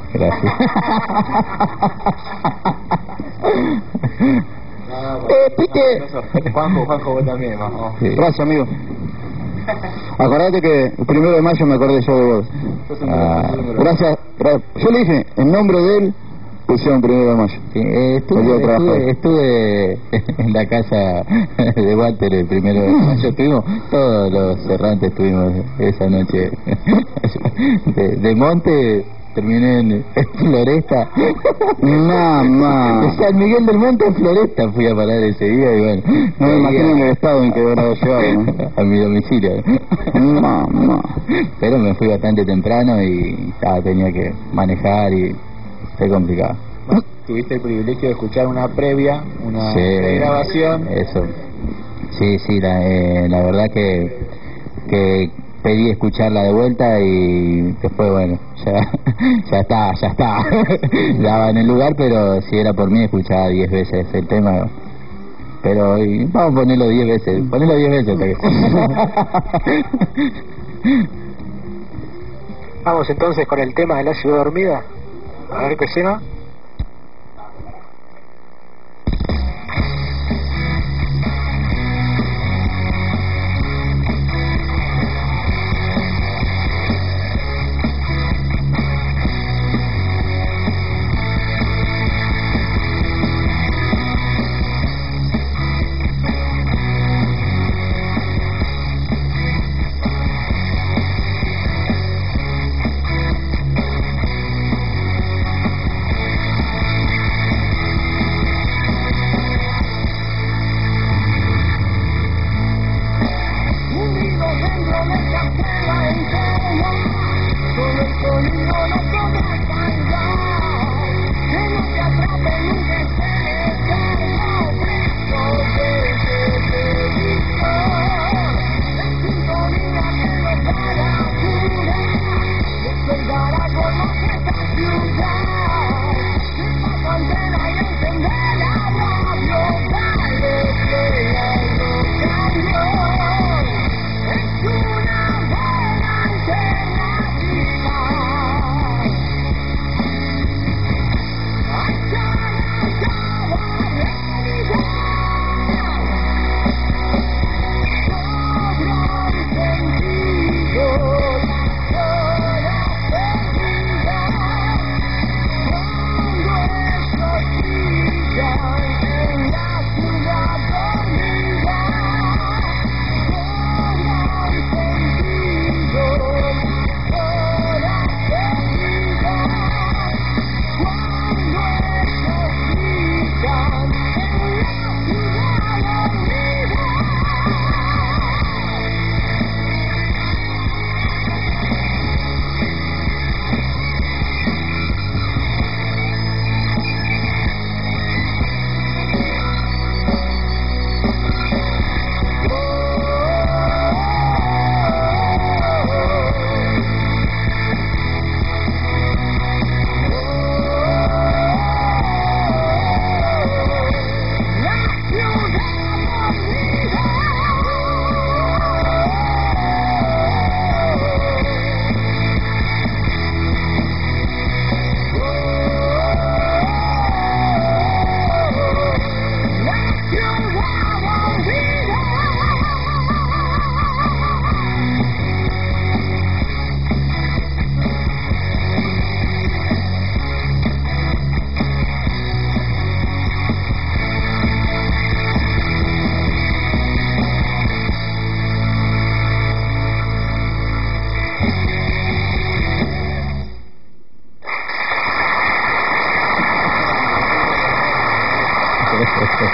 Pique. Juanjo, vos también, vamos. Sí. Gracias, amigo. Acordate que el 1 de mayo me acordé yo de vos. Gracias. Yo le dije, en nombre de él, pusieron 1 de mayo. Sí, estuve en la casa de Walter el 1 de mayo. Estuvimos, todos los errantes estuvimos esa noche. De Monte terminé en Floresta. Mamá. De San Miguel del Monte en Floresta fui a parar ese día y bueno. No me imagino en el estado en que habrá llegado, ¿no? A mi domicilio. Mamá. Pero me fui bastante temprano y tenía que manejar y fue complicado. Tuviste el privilegio de escuchar una previa, una grabación. Eso. Sí, la verdad que pedí escucharla de vuelta y después, bueno, ya está. Daba en el lugar, pero si era por mí escuchaba 10 veces el tema. Pero vamos a ponerlo 10 veces. Ponelo 10 veces hasta que... Vamos entonces con el tema de la ciudad dormida. A ver qué suena.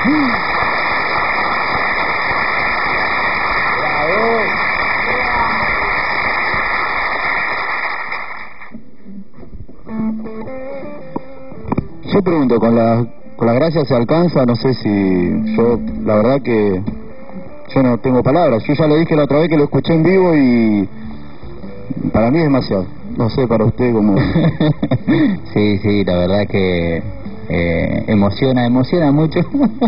Yo pregunto, ¿con las gracias se alcanza? No sé si yo, la verdad que yo no tengo palabras. Yo ya lo dije la otra vez que lo escuché en vivo y para mí es demasiado. No sé, para usted cómo... Sí, la verdad que emociona mucho.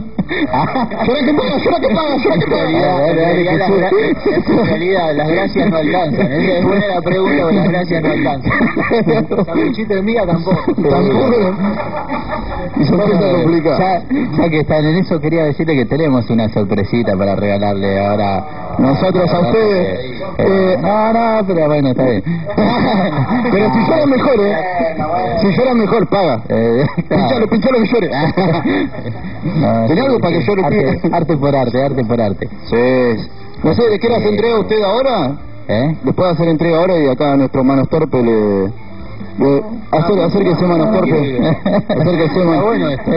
En realidad las gracias no alcanzan. Esa es buena la pregunta, pero las gracias no alcanzan. Sanguichito de miga tampoco. Ya que están en eso, quería decirle que tenemos una sorpresita para regalarle ahora. Nosotros a ustedes. No, pero bueno, está bien. Pero si fuera mejor, si fuera mejor, paga. Pinchalo que llore. No, ¿Tenés algo para que llore? Arte por arte. Sí. No sé, ¿le quiere hacer entrega a usted ahora? ¿Le puede hacer entrega ahora y acá a nuestro Manos Torpe le... Acérquese Manos Torpe. Acérquese Manos. Bueno esto.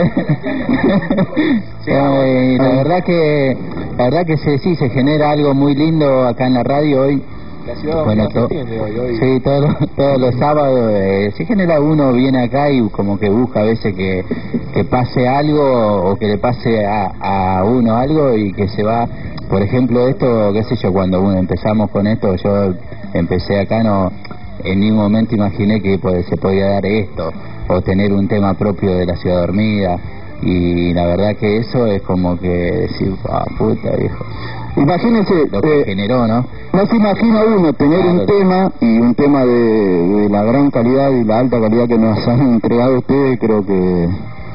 La verdad que sí, se genera algo muy lindo acá en la radio hoy. La ciudad bueno, hoy. Sí, todos los sábados se genera, uno viene acá y como que busca a veces que pase algo o que le pase a uno algo y que se va. Por ejemplo, esto, qué sé yo, cuando empezamos con esto, yo empecé acá, no en ningún momento imaginé que se podía dar esto o tener un tema propio de la ciudad dormida, y la verdad que eso es como que decir, puta viejo. Imagínense lo que generó, ¿no? No se imagina uno tener un tema, y un tema de la gran calidad y la alta calidad que nos han entregado ustedes, creo que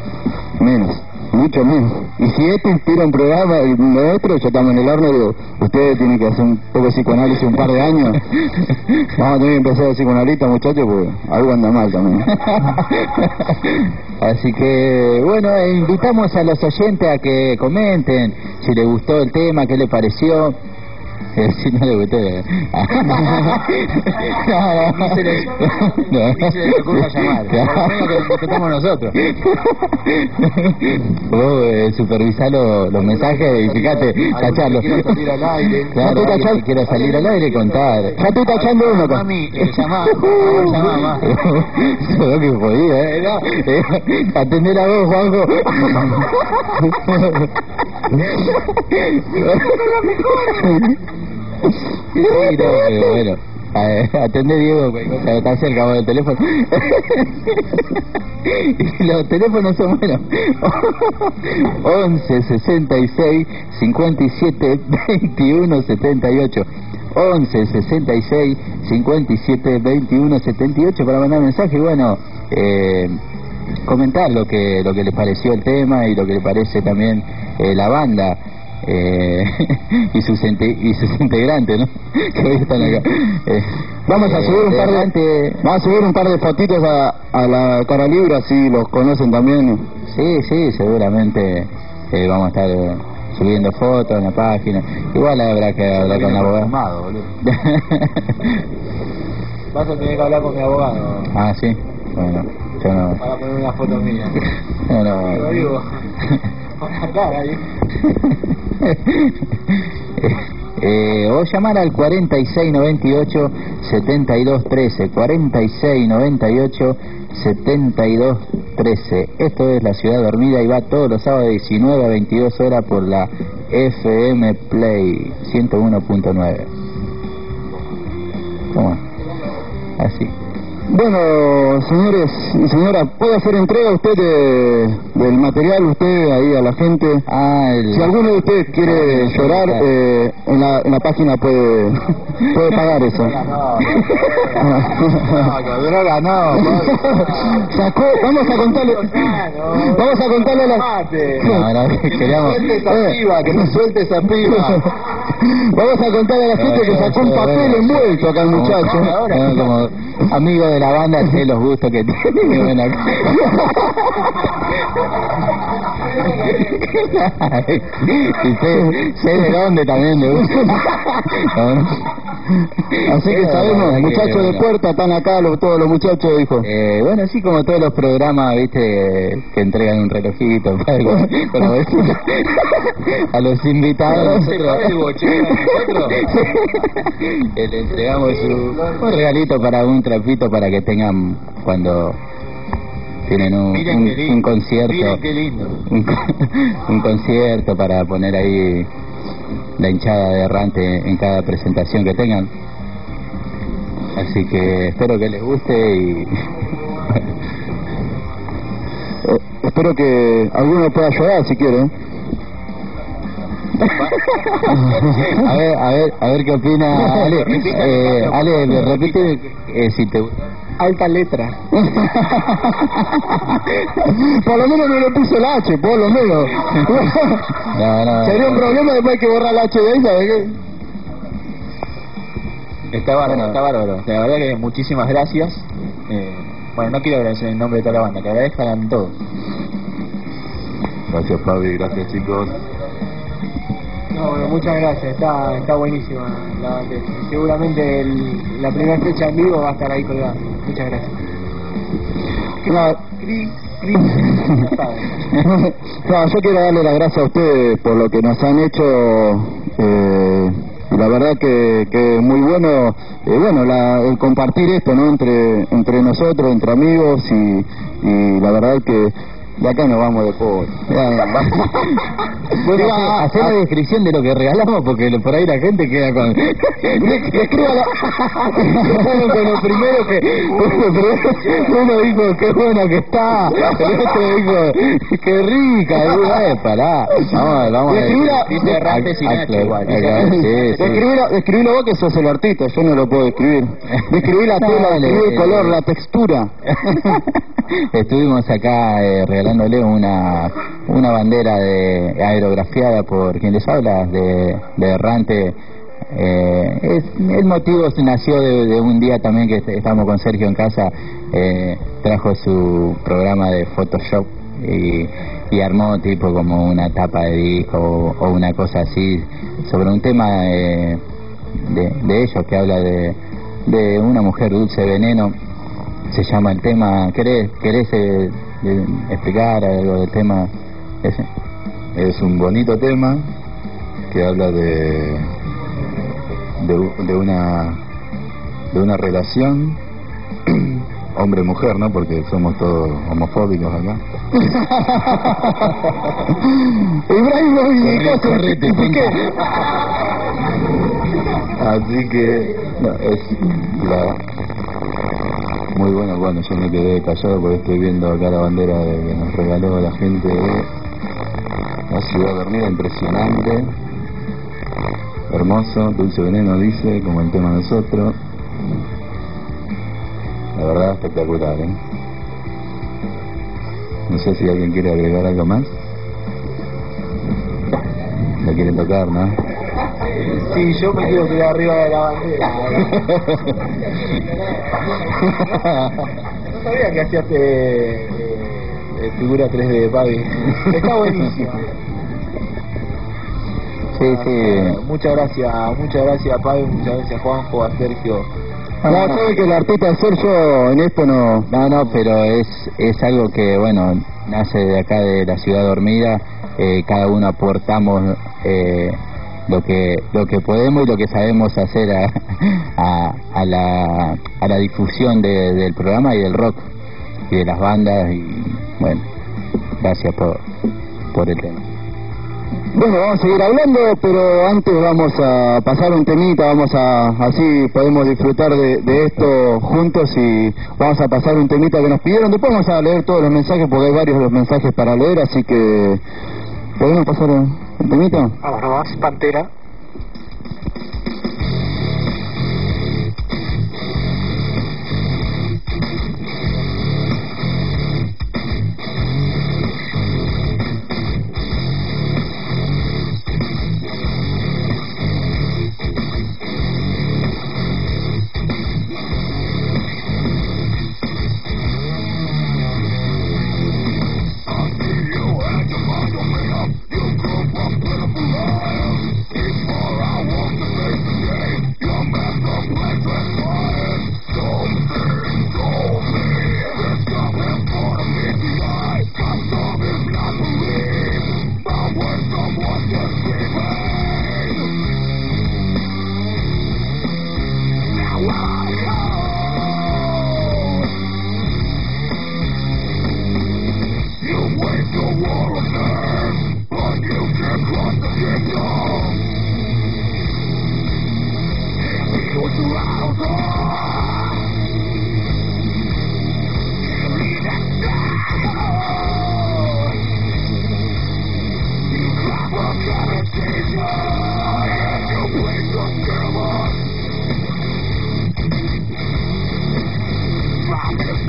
mucho menos. Y si este inspira un programa y nuestro, ya estamos en el horno, digo, ustedes tienen que hacer un poco de psicoanálisis un par de años. Vamos a tener que empezar a psicoanalista, muchachos, porque algo anda mal también. Así que, bueno, invitamos a los oyentes a que comenten si les gustó el tema, qué les pareció. Si no le gustó, ni se les ocurra llamar, por lo menos que estamos nosotros. Vos supervisá los mensajes y fíjate, tacharlos. Quiero salir al aire. Claro, si quiero salir al aire, contar. Ya estoy tachando uno acá. Mami, llamá más. Yo que podía, atender a vos, Juanjo. Sí, no, bueno, atendé Diego, está cerca vos del teléfono. Y los teléfonos son, bueno, 11 66 57 21 78. 11 66 57 21 78 para mandar mensaje. Y bueno, comentar lo que les pareció el tema y lo que les parece también la banda. Y sus integrantes, ¿no? Que hoy están acá. Vamos a subir un par de fotitos a la cara libre, así los conocen también. Sí, seguramente vamos a estar subiendo fotos en la página. Igual habrá que hablar con el abogado. Vas a tener que hablar con mi abogado. Ah, sí. Bueno, yo no. Para poner una foto mía. No. Digo. O llamar al 4698 7213, 4698 7213. Esto es La Ciudad Dormida y va todos los sábados de 19 a 22 horas por la FM Play 101.9. ¿Cómo? Así. Bueno, señores y señoras, ¿puede hacer entrega usted del material usted ahí a la gente? Si alguno de ustedes quiere llorar, en la página puede pagar eso. Droga no. Sacó, vamos a contarle a la que no suelte esa piba. Vamos a contarle a la gente que sacó un papel envuelto acá el muchacho. Como amigo de la banda, sé los gustos que tiene. Bueno, y sé de dónde también le gusta. Así que sabemos, muchachos de puerta están acá, todos los muchachos, dijo. Bueno, sí, como todos los programas, viste, que entregan un relojito para ver a los invitados. Le entregamos un regalito para un trapito para que tengan cuando tienen un concierto. Miren qué lindo. Un concierto para poner ahí la hinchada de Errante en cada presentación que tengan. Así que espero que les guste y espero que alguno pueda ayudar si quiere. a ver qué opina Ale. Ale, me repite si te Alta letra. Por lo menos no le puso el H, por lo menos. No, sería un problema después hay que borrar el H de ahí, ¿sabes qué? Está bárbaro. La verdad que muchísimas gracias. Bueno, no quiero agradecer en nombre de toda la banda, que agradezcan a todos. Gracias Fabi, gracias chicos. No, bueno, muchas gracias, está buenísima la bandera. Seguramente la primera fecha en vivo va a estar ahí colgada. Muchas gracias. No, yo quiero darle las gracias a ustedes por lo que nos han hecho. La verdad que es muy bueno, el compartir esto, ¿no? Entre nosotros, entre amigos y la verdad que de acá nos vamos de pobre. Bueno, hacer la descripción de lo que regalamos porque por ahí la gente queda con escríbala con lo primero que uno dijo qué buena que está, el otro dijo qué rica, pará, vamos escribilo vos que sos el artista, yo no lo puedo escribir. Describí la tela, describí el color, la textura. Estuvimos acá regalándole una bandera aerografiada por quien les habla de Errante. El motivo nació de un día también que estábamos con Sergio en casa, trajo su programa de Photoshop y armó tipo como una tapa de disco o una cosa así sobre un tema de ellos que habla de una mujer dulce veneno. Se llama el tema. ¿Querés explicar algo del tema ese? Es un bonito tema que habla de una relación hombre-mujer, ¿no? Porque somos todos homofóbicos acá. Así que no, es muy bueno, yo me quedé callado porque estoy viendo acá la bandera que nos regaló la gente de la ciudad dormida, impresionante, hermoso, dulce veneno dice, como el tema de nosotros, la verdad espectacular, No sé si alguien quiere agregar algo más. ¿La quieren tocar, no? Sí, yo me quiero quedar arriba de la bandera. No sabía que hacías figura 3D de Pavi. Está buenísimo. Sí. Muchas gracias a Pavi, muchas gracias a Juanjo, a Sergio. No, sabe que el artista de Sergio en esto no, pero es algo que, bueno, nace de acá de la ciudad dormida. Cada uno aportamos lo que podemos y lo que sabemos hacer a la difusión del programa y del rock y de las bandas, y bueno, gracias por el tema. Bueno, vamos a seguir hablando, pero antes vamos a pasar un temita, así podemos disfrutar de esto juntos, y vamos a pasar un temita que nos pidieron. Después vamos a leer todos los mensajes porque hay varios los mensajes para leer, así que ¿podemos pasar un temita? Vamos nomás, Pantera. You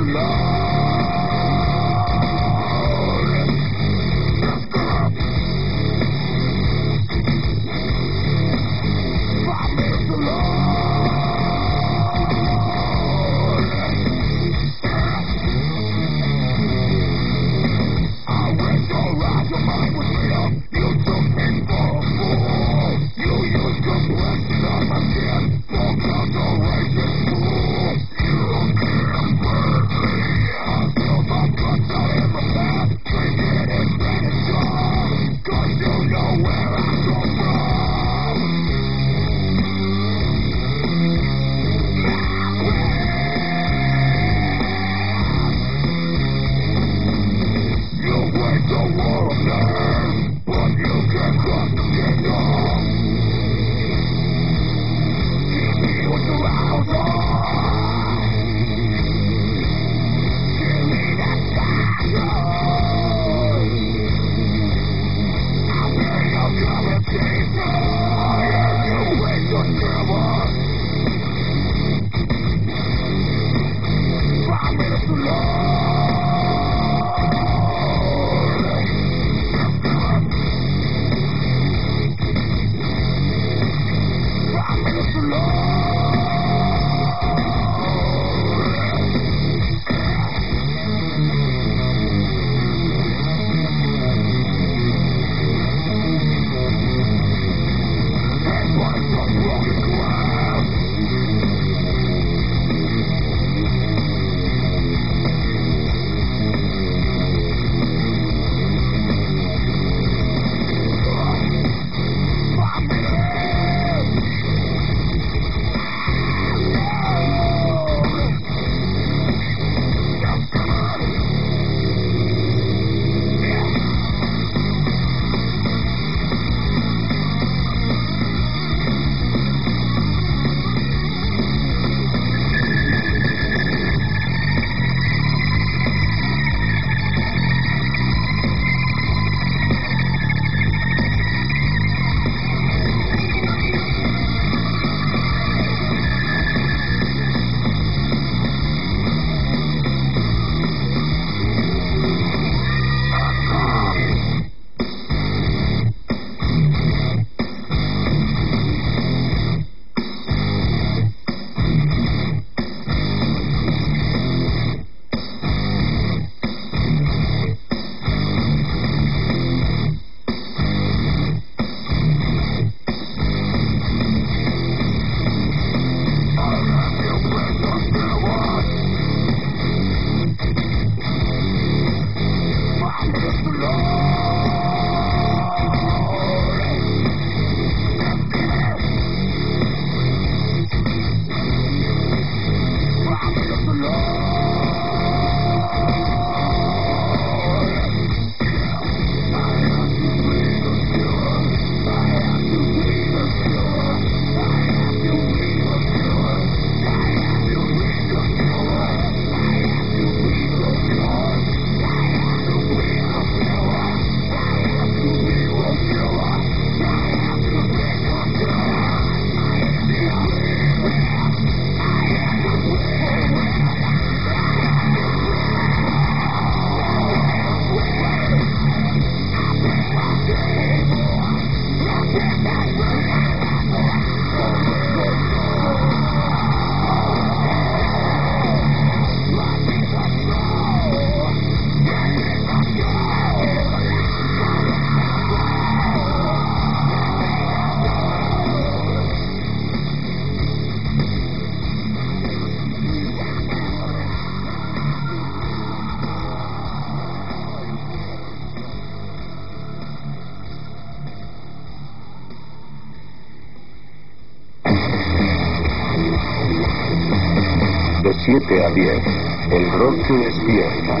7 a 10, el rock se despierta,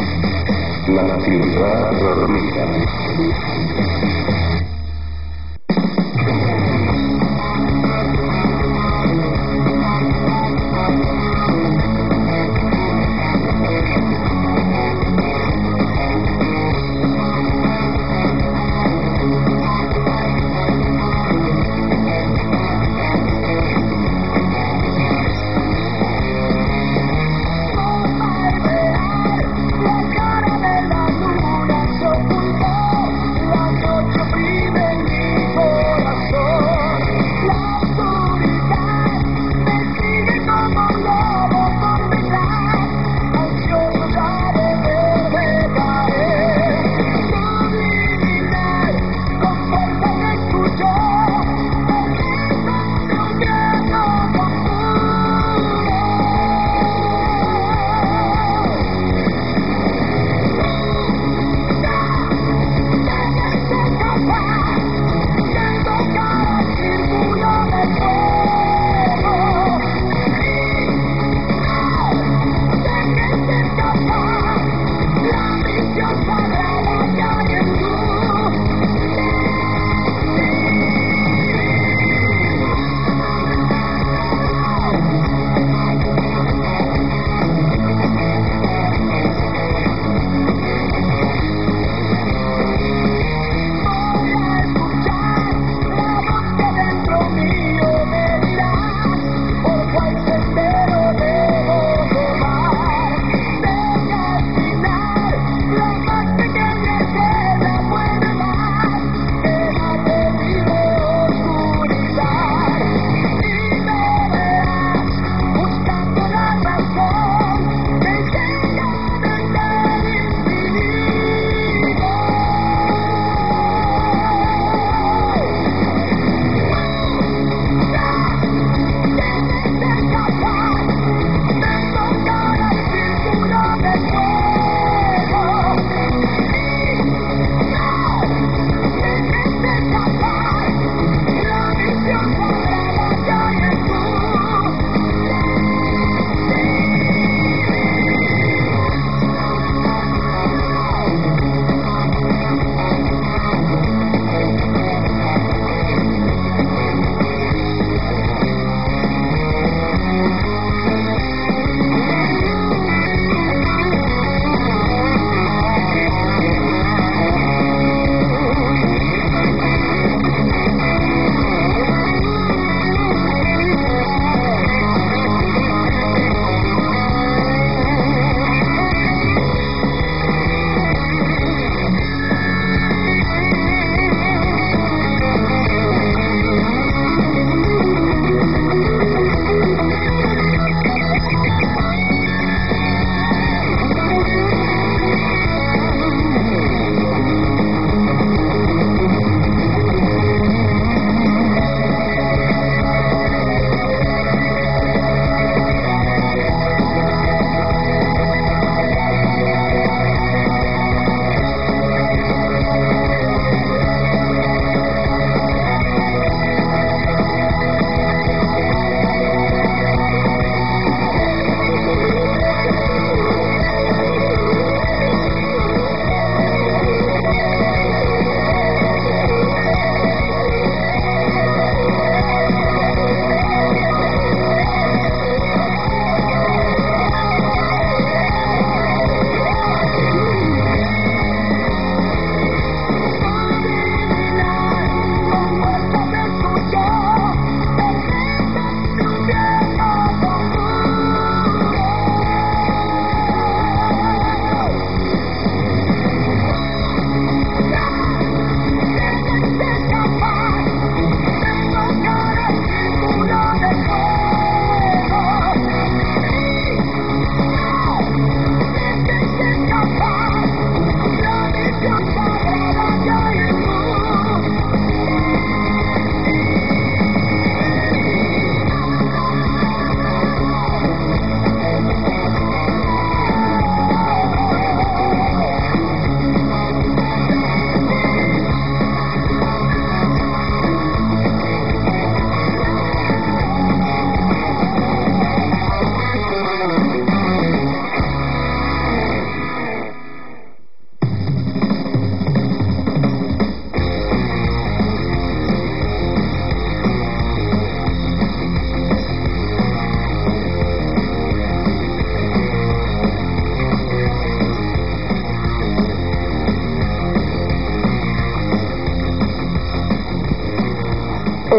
la ciudad dormida. Baby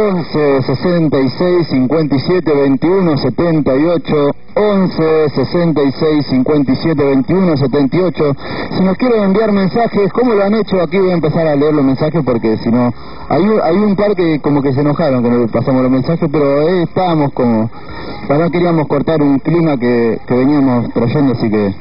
11 66 57 21 78, 11 66 57 21 78. Si nos quieren enviar mensajes, ¿cómo lo han hecho? Aquí voy a empezar a leer los mensajes porque si no, hay un par que como que se enojaron cuando pasamos los mensajes, pero estábamos como, no queríamos cortar un clima que veníamos trayendo, así que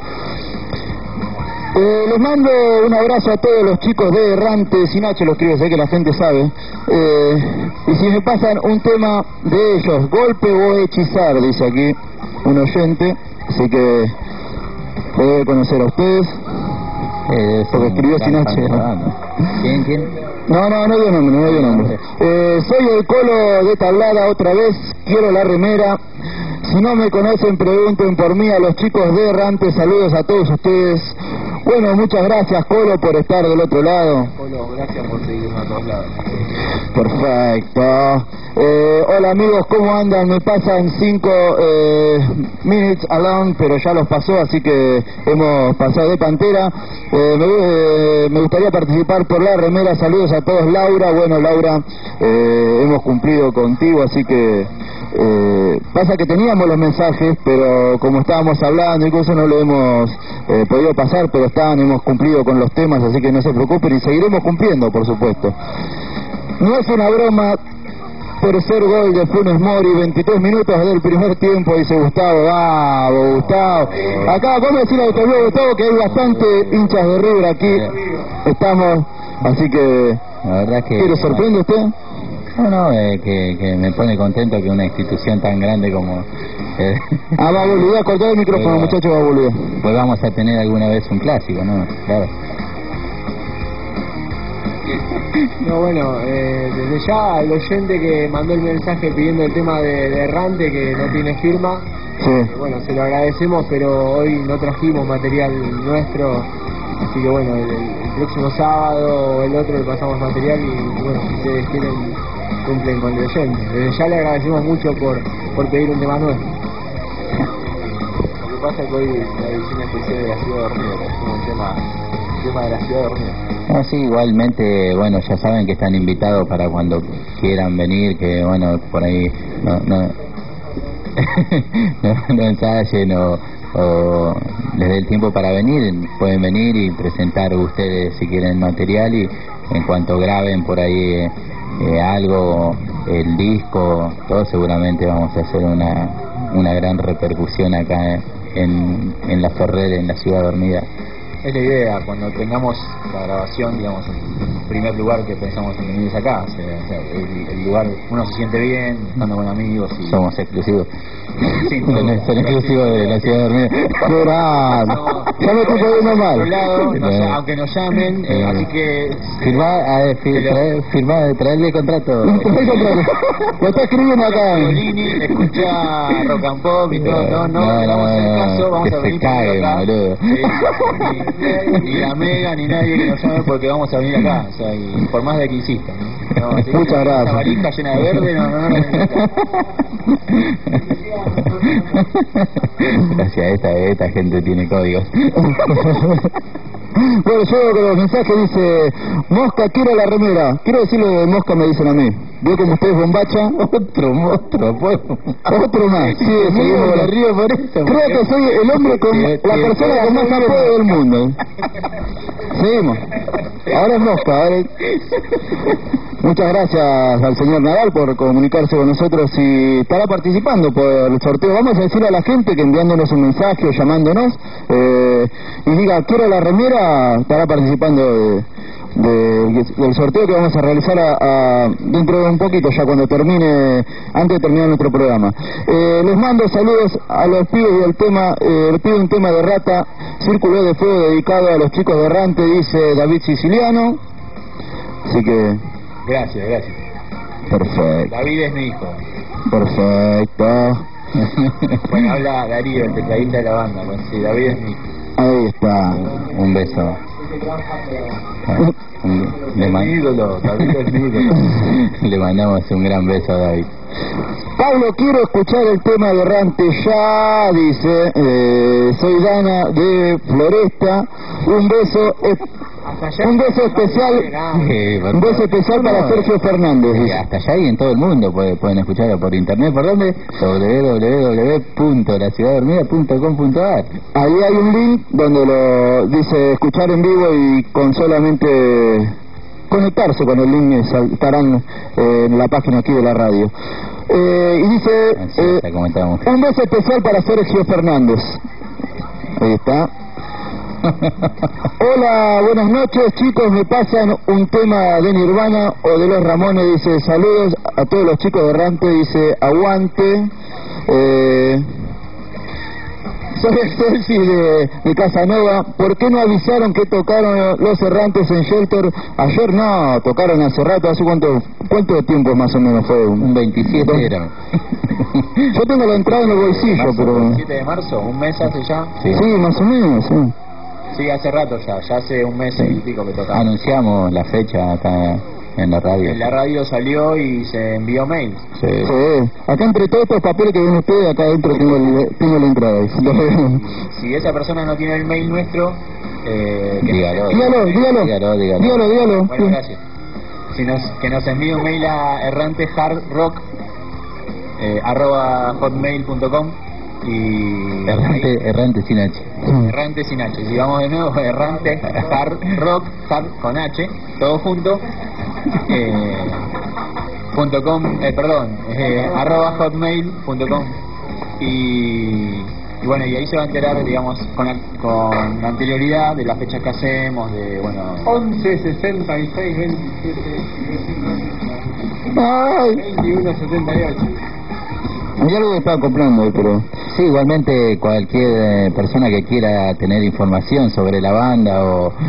les mando un abrazo a todos los chicos de Errante. Si Nacho lo escribe, sé que la gente sabe. Y si me pasan un tema de ellos, Golpe o Hechizar, dice aquí un oyente, así que lo debe conocer a ustedes, porque escribió Sinache. ¿Quién? No dio nombre. Soy el Colo de Tablada otra vez, quiero la remera. Si no me conocen, pregunten por mí a los chicos de Errante. Saludos a todos ustedes. Bueno, muchas gracias, Colo, por estar del otro lado. Colo, gracias por seguirnos a todos lados. Perfecto. Hola amigos, ¿cómo andan? Me pasan 5 minutes alone, pero ya los pasó, así que hemos pasado de Pantera. Me gustaría participar por la remera. Saludos a todos. Laura, bueno Laura, hemos cumplido contigo, así que pasa que teníamos los mensajes, pero como estábamos hablando y cosas no lo hemos podido pasar, pero hemos cumplido con los temas, así que no se preocupen y seguiremos cumpliendo, por supuesto. No es una broma. Tercer gol de Funes Mori, 23 minutos del primer tiempo, dice Gustavo. Bravo, Gustavo. Acá vamos a decirle a Gustavo que hay bastante hinchas de River aquí. Estamos, así que la verdad que... ¿Qué le sorprende a usted? No, que me pone contento que una institución tan grande como... va a volver a cortar el micrófono, muchachos, va a volver. Pues vamos a tener alguna vez un clásico, ¿no? Claro. No, bueno, desde ya al oyente que mandó el mensaje pidiendo el tema de Errante, que no tiene firma, sí. Bueno, se lo agradecemos, pero hoy no trajimos material nuestro, así que bueno, el próximo sábado o el otro le pasamos material y bueno, si ustedes quieren, cumplen con el oyente. Desde ya le agradecemos mucho por pedir un tema nuestro. Lo que pasa es que hoy la edición especial de la Ciudad Dormida, es como un tema de la Ciudad Dormida. Sí, igualmente, bueno, ya saben que están invitados para cuando quieran venir, que bueno, por ahí no ensayen o les dé el tiempo para venir, pueden venir y presentar ustedes si quieren material, y en cuanto graben por ahí algo, el disco, todo, seguramente vamos a hacer una gran repercusión acá en la Ferrer, en la Ciudad Dormida. Es la idea, cuando tengamos la grabación, digamos, el primer lugar que pensamos en venir es acá. O sea, el lugar, uno se siente bien, estando con amigos. Y... Somos exclusivos. Sí, son exclusivos de la Ciudad Dormida. Ya me estoy poniendo mal. Aunque nos llamen, así que... Traerle el contrato. Lo está escribiendo acá. Escucha Rock and Pop y todo. No, en caso, vamos a venir acá. Ni la Mega ni nadie que nos llame, porque vamos a venir acá, o sea, y por más de que insistan, ¿no? Muchas gracias. Esta valija llena de verde, Gracias, esta gente tiene códigos. Bueno, yo con los mensajes dice: Mosca, quiero la remera. Quiero decirle de Mosca, me dicen a mí. Vio como ustedes bombacha. Otro monstruo, pues. Otro más. Sí, seguimos de río por eso. Creo que soy el hombre con la persona con más apoyo del mundo. Seguimos. Ahora es Mosca. Muchas gracias al señor Nadal por comunicarse con nosotros y estará participando por el sorteo. Vamos a decirle a la gente que enviándonos un mensaje o llamándonos y diga quiero la remera, estará participando del sorteo que vamos a realizar dentro de un poquito, ya cuando termine, antes de terminar nuestro programa. Les mando saludos a los pibes del tema, les pido un tema de Rata, Círculo de Fuego, dedicado a los chicos de Errante, dice David Siciliano. Así que... Gracias. Perfecto. David es mi hijo. Perfecto. Bueno, habla Darío, el tecladista de la banda. Bueno, sí, David es mi hijo. Ahí está. Un beso. Mi ídolo, David es mi ídolo. Le mandamos un gran beso a David. Pablo, quiero escuchar el tema de Errante ya, dice. Soy Dana de Floresta. Un beso. Hasta allá. Un beso especial, un beso especial para Sergio Fernández. Sí, hasta allá y en todo el mundo pueden escucharlo por internet. ¿Por dónde? www.laciudaddormida.com.ar. Ahí hay un link donde lo dice escuchar en vivo y con solamente conectarse con el link estarán en la página aquí de la radio. Y dice un beso especial para Sergio Fernández. Ahí está. Hola, buenas noches chicos, me pasan un tema de Nirvana o de los Ramones, dice saludos a todos los chicos de Errante, dice aguante. Soy el Celsi de Casanova. ¿Por qué no avisaron que tocaron los Errantes en Shelter? Ayer no, tocaron hace rato. ¿Hace cuánto tiempo más o menos fue? Un 27 era. Yo tengo la entrada en el bolsillo, pero... 27 de marzo, un mes hace ya. Sí, más o menos, sí. Sí, hace rato ya hace un mes y pico que tocamos. Anunciamos la fecha acá en la radio. En la radio salió y se envió mail. Sí. Acá entre todos estos papeles que ven ustedes, acá adentro tengo la entrada. Si esa persona no tiene el mail nuestro, dígalo. Bueno, gracias. Que nos envíe un mail a errantehardrock@hotmail.com y errante sin H. Errante sin H. Si vamos de nuevo, errante hard rock, hard con H, todo junto. @hotmail.com y bueno, y ahí se va a enterar, digamos, con anterioridad de las fechas que hacemos, de, bueno... 11, 66, 27, 21, 78. Ya lo estaba comprando, pero... Sí, igualmente cualquier persona que quiera tener información sobre la banda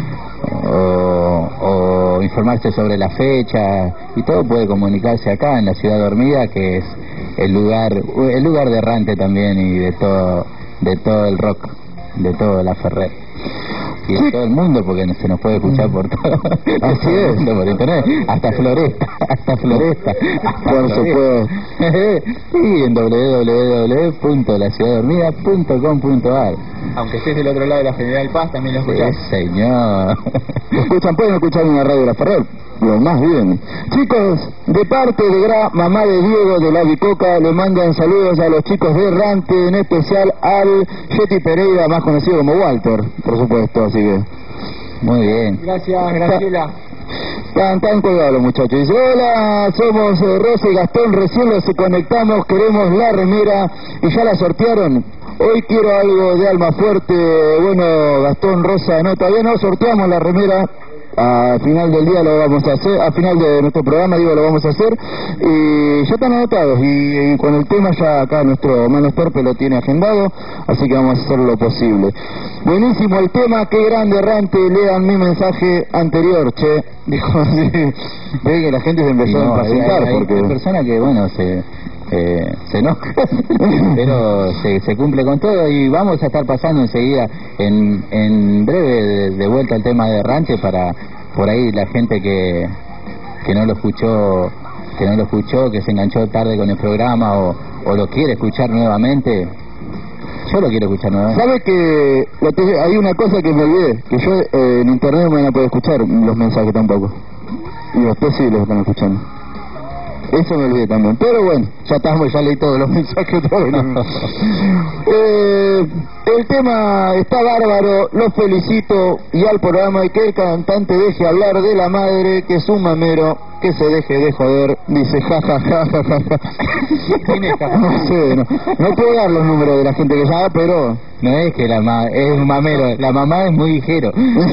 o informarse sobre la fecha y todo puede comunicarse acá en la Ciudad Dormida, que es el lugar de Errante también y de todo el rock, de todo la Ferrer y de todo el mundo, porque se nos puede escuchar por todo. Así es, por internet, hasta Floresta. Por supuesto. Sí, en www.laciudaddormida.com.ar. Aunque estés del otro lado de la General Paz, también lo escuchás. Sí, señor. Pueden escuchar en la radio de la Ferrer. Lo más bien. Chicos, de parte de mamá de Diego de la Bicoca, le mandan saludos a los chicos de Errante, en especial al Yeti Pereira, más conocido como Walter, por supuesto, así que... Muy bien. Gracias, Graciela. Tan colgados los muchachos. Dice, hola, somos Rosa y Gastón, recién los conectamos, queremos la remera y ya la sortearon. Hoy quiero algo de Alma Fuerte. Bueno, Gastón, Rosa, no, todavía no sorteamos la remera. A final del día lo vamos a hacer, a final de nuestro programa lo vamos a hacer, y ya están anotados y con el tema ya acá nuestro Manos Torpe lo tiene agendado, así que vamos a hacer lo posible. Buenísimo el tema, qué grande Errante, lean mi mensaje anterior, che, dijo así. Ve que la gente se empezó a impacientar porque hay personas que bueno se enoja, pero se cumple con todo y vamos a estar pasando enseguida en breve de vuelta al tema de Errante para por ahí la gente que no lo escuchó, que se enganchó tarde con el programa o lo quiere escuchar nuevamente. Yo lo quiero escuchar nuevamente. ¿Sabe que hay una cosa que me olvidé? Que yo en internet no me van a poder escuchar los mensajes tampoco. Y ustedes sí los están escuchando. Eso me olvidé también, pero bueno, ya leí todos los mensajes. El tema está bárbaro, los felicito y al programa, y que el cantante deje hablar de la madre, que es un mamero, que se deje de joder, dice jajaja. No sé, no puedo dar los números de la gente que llama, pero... No es que es un mamero, la mamá es muy ligera.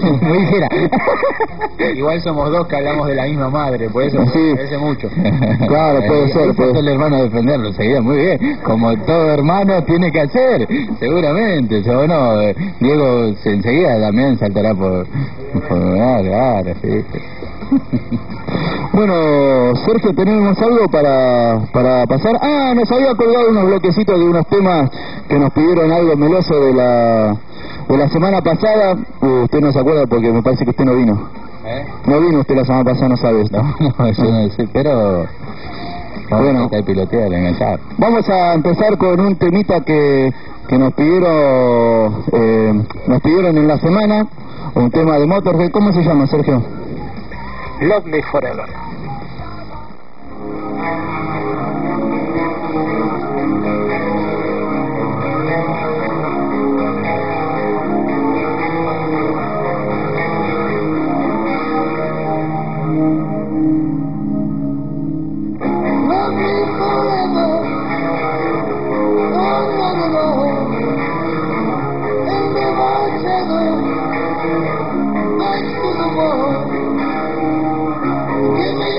Igual somos dos que hablamos de la misma madre, por eso sí. Parece mucho. Claro, puede ser. El hermano a defenderlo, seguía muy bien, como todo hermano tiene que hacer, seguramente. O no, Diego enseguida también saltará por claro, sí. Bueno, Sergio, tenemos algo para pasar. Nos había colgado unos bloquecitos de unos temas que nos pidieron algo meloso de la semana pasada. Usted no se acuerda porque me parece que usted no vino. No vino usted la semana pasada, no sabe esto. Pero bueno, vamos a empezar con un temita que nos pidieron en la semana. un tema de Motorhead. ¿Cómo se llama, Sergio? Love Me Forever. Give me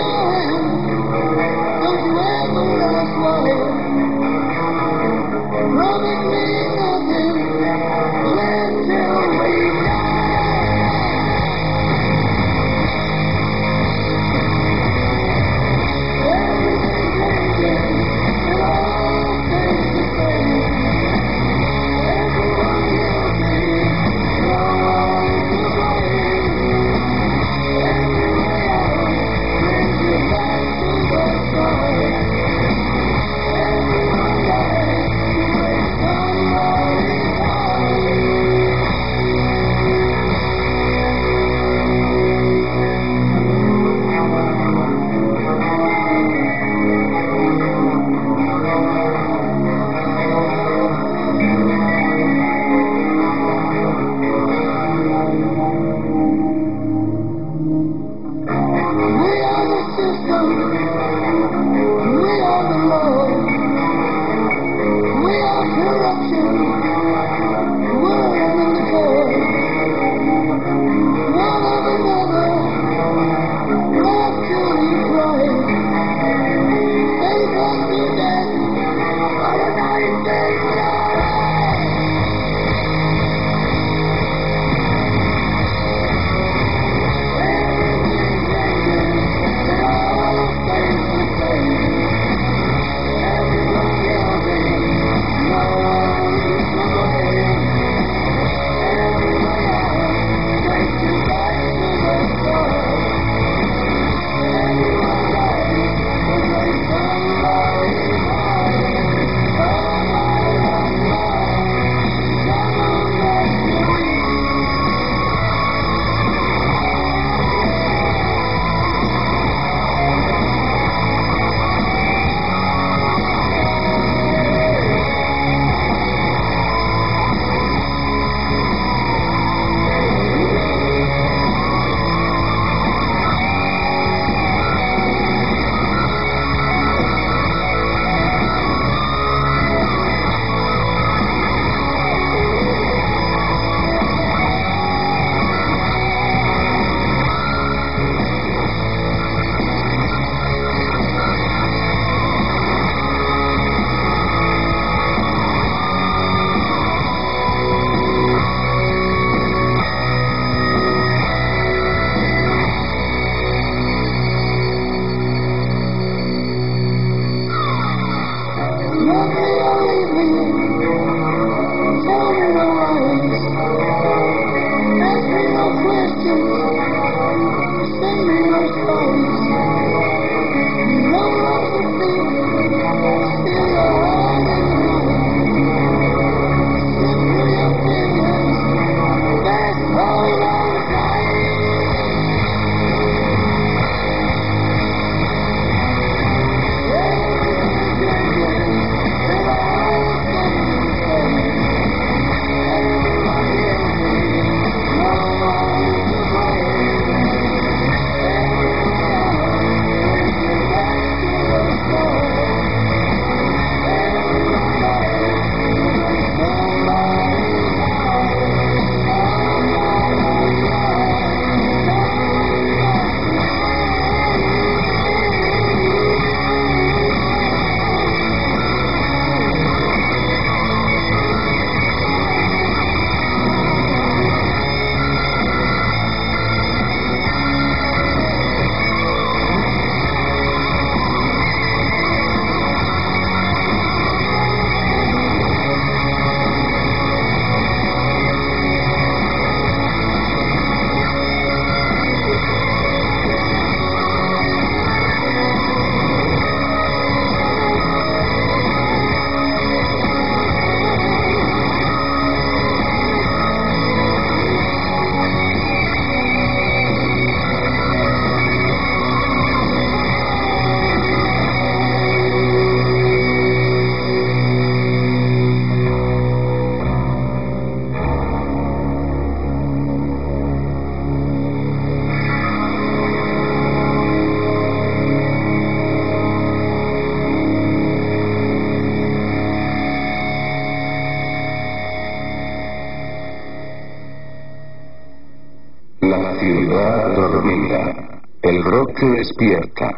La ciudad dormida. El rock te despierta.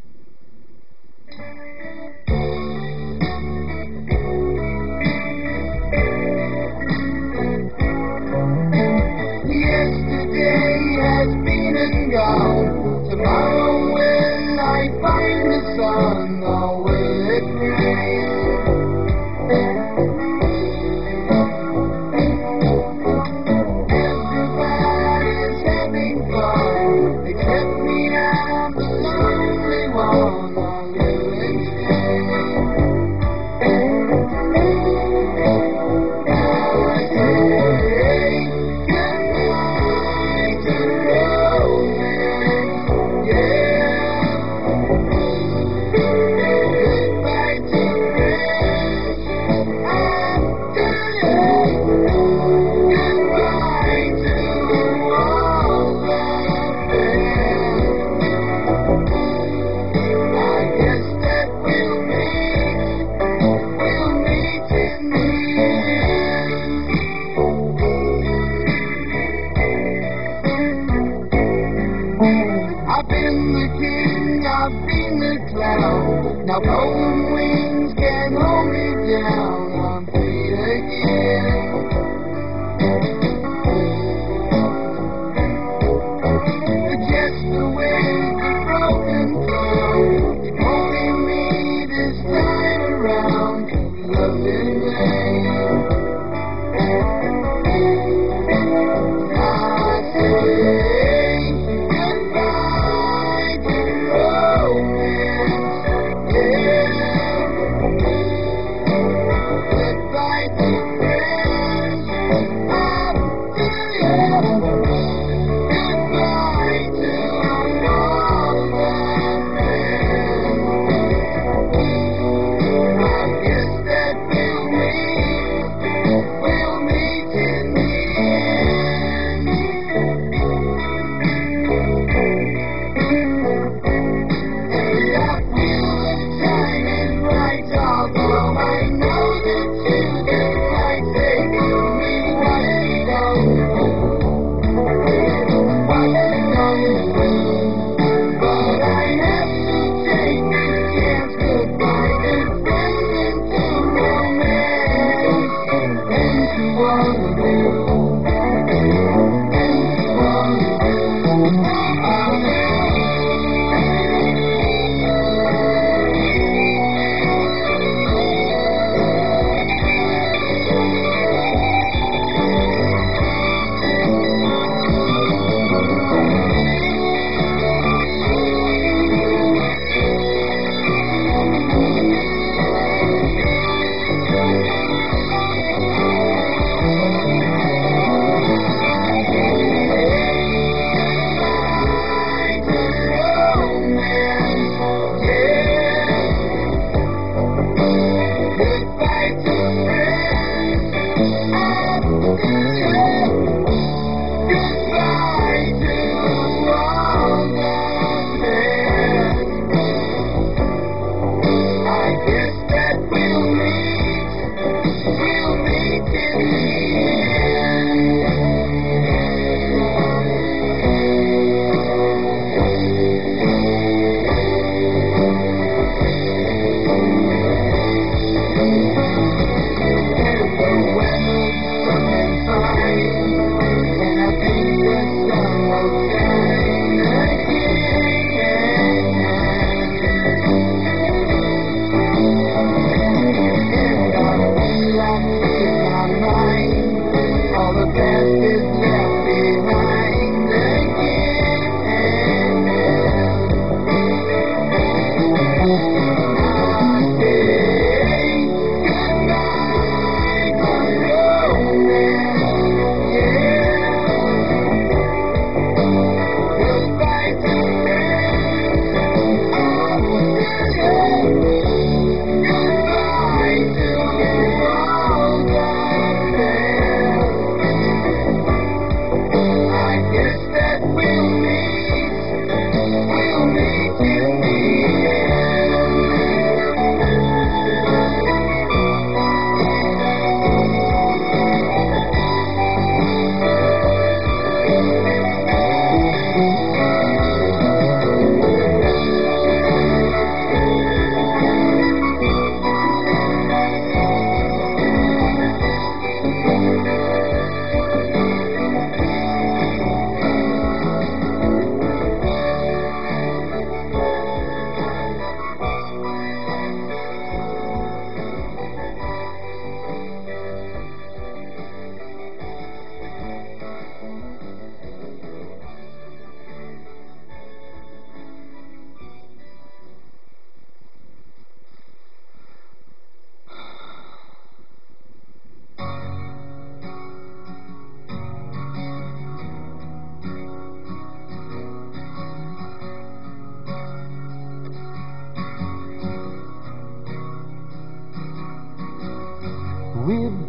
Yesterday has been and gone. Tomorrow will I find the sun, or will it rain? Everybody's having fun, except me, I'm the lonely one. I will escape. I say goodbye to romance, yeah. Goodbye to friends and today. Goodbye to all the best. I guess that we'll meet in the end. I've been the king, I've been the clown. Now golden wings can hold me down. I'm free again. Just the way the broken clown, if only me this time around. Love in vain. I say goodbye to romance, yeah. Goodbye to friends and today. Goodbye to all the men. I guess that we'll meet in the end. And I feel the timing right, although I know that you just might say to me what you don't know. What you don't know. But I have to take this chance. Goodbye to friends and to romance. And to all of you. And to all of you.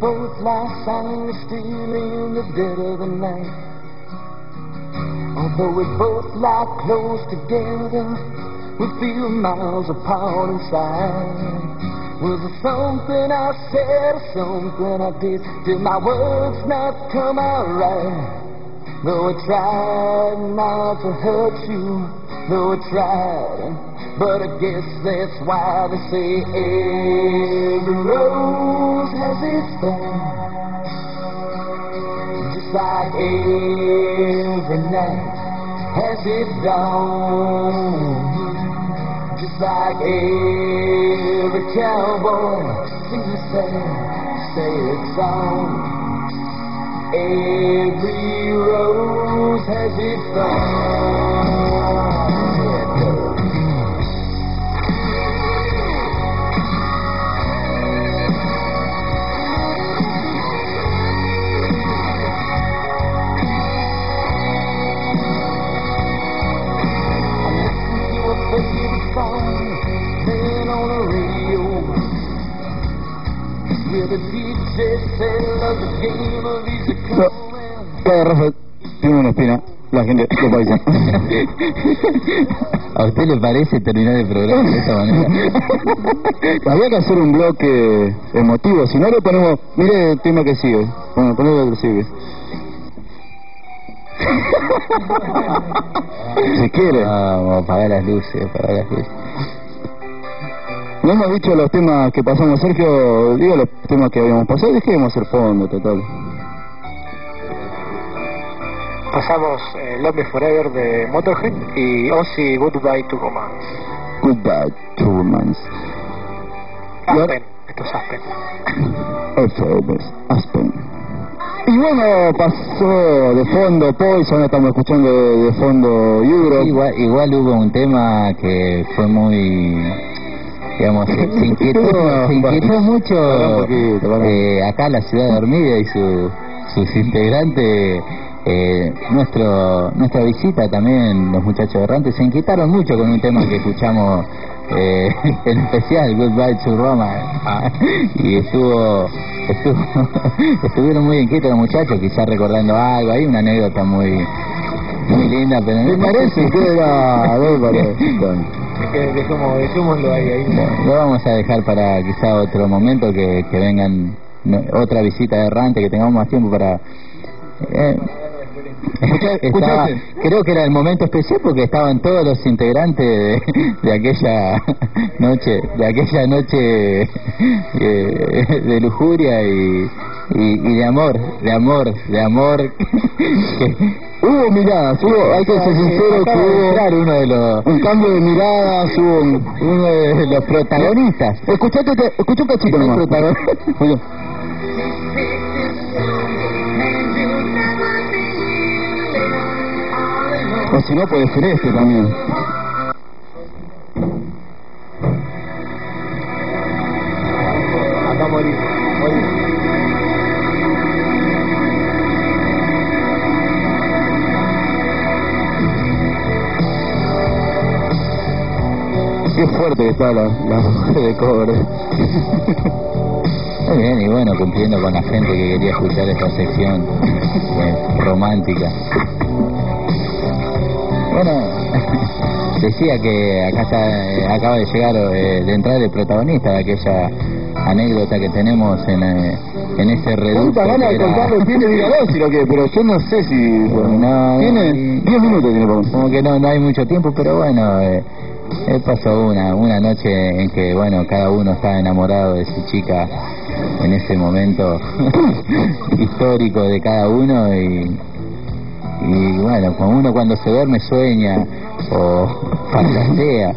both lie silently still in the dead of the night. Although we both lie close together, we feel miles apart inside. Was it something I said or something I did? Did my words not come out right? Though I tried not to hurt you, though I tried, but I guess that's why they say every rose has its thorn. Just like every night has its dawn. Just like every cowboy sings sad song. Every rose has its thorn. Then on the radio, where the DJ said love the game of easy come. Cada Rafa tiene una espina, la gente lo puede decir. ¿A usted le parece terminar el programa de esta manera? Había que hacer un bloque emotivo, si no le ponemos, mire el tema que sigue, bueno, ponle lo que sigue. Si quiere. Vamos, apagar las luces, apagar las luces. No hemos dicho los temas que pasamos, Sergio, diga los temas que habíamos pasado, dejemos el fondo, total. Pasamos Love Me Forever de Motorhead y Ozzy Goodbye to Romance. Goodbye to Romance. Aspen, esto es Aspen. Eso es Aspen. Y bueno, pasó de fondo Poison, estamos escuchando de fondo Europe. Igual hubo un tema que fue muy, digamos, se inquietó mucho acá la ciudad dormida y sus integrantes. Nuestra visita también, los muchachos errantes se inquietaron mucho con un tema que escuchamos en especial, Goodbye to Roma, y estuvieron muy inquietos los muchachos, quizás recordando algo, hay una anécdota muy linda, pero me parece que era dejémoslo ahí. Lo vamos a dejar para quizá otro momento, que vengan otra visita de errante, que tengamos más tiempo para creo que era el momento especial porque estaban todos los integrantes de aquella noche de lujuria y de amor hubo miradas, hay que ser sincero que hubo un cambio de miradas, hubo uno de los protagonistas. Escucha un cachito nomás. O si no, puede ser este también. Acá morí. Qué fuerte que está la mujer de cobre. Muy bien, y bueno, cumpliendo con la gente que quería escuchar esta sección romántica. Bueno, decía que acá acaba de llegar, de entrar el protagonista de aquella anécdota que tenemos en este reducto. ¿Cuánta ganas de contarlo tiene? Dígalo si lo que, pero yo no sé si... No, tiene 10 minutos, como que no hay mucho tiempo, pero bueno, pasó una noche en que, bueno, cada uno estaba enamorado de su chica en ese momento histórico de cada uno y bueno, como uno cuando se duerme sueña o fantasea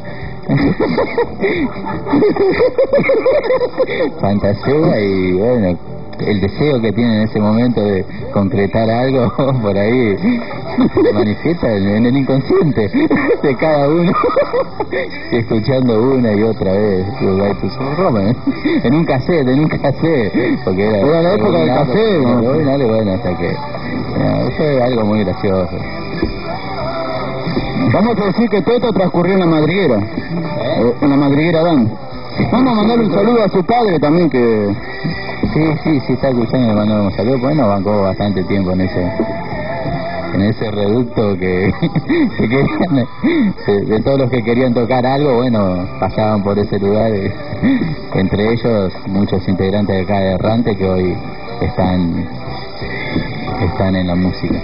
y bueno, el deseo que tiene en ese momento de concretar algo por ahí se manifiesta en el inconsciente de cada uno y escuchando una y otra vez en un cassette porque era la época del cassette, bueno, hasta que fue algo muy gracioso. Vamos a decir que todo esto transcurrió en la madriguera, en la madriguera Dan. Vamos a mandarle un saludo a su padre también, que Sí, está escuchando, le mandamos un saludo. Bueno, bancó bastante tiempo en ese reducto que querían, de todos los que querían tocar algo, bueno, pasaban por ese lugar, entre ellos muchos integrantes de acá de Errante que hoy están en la música.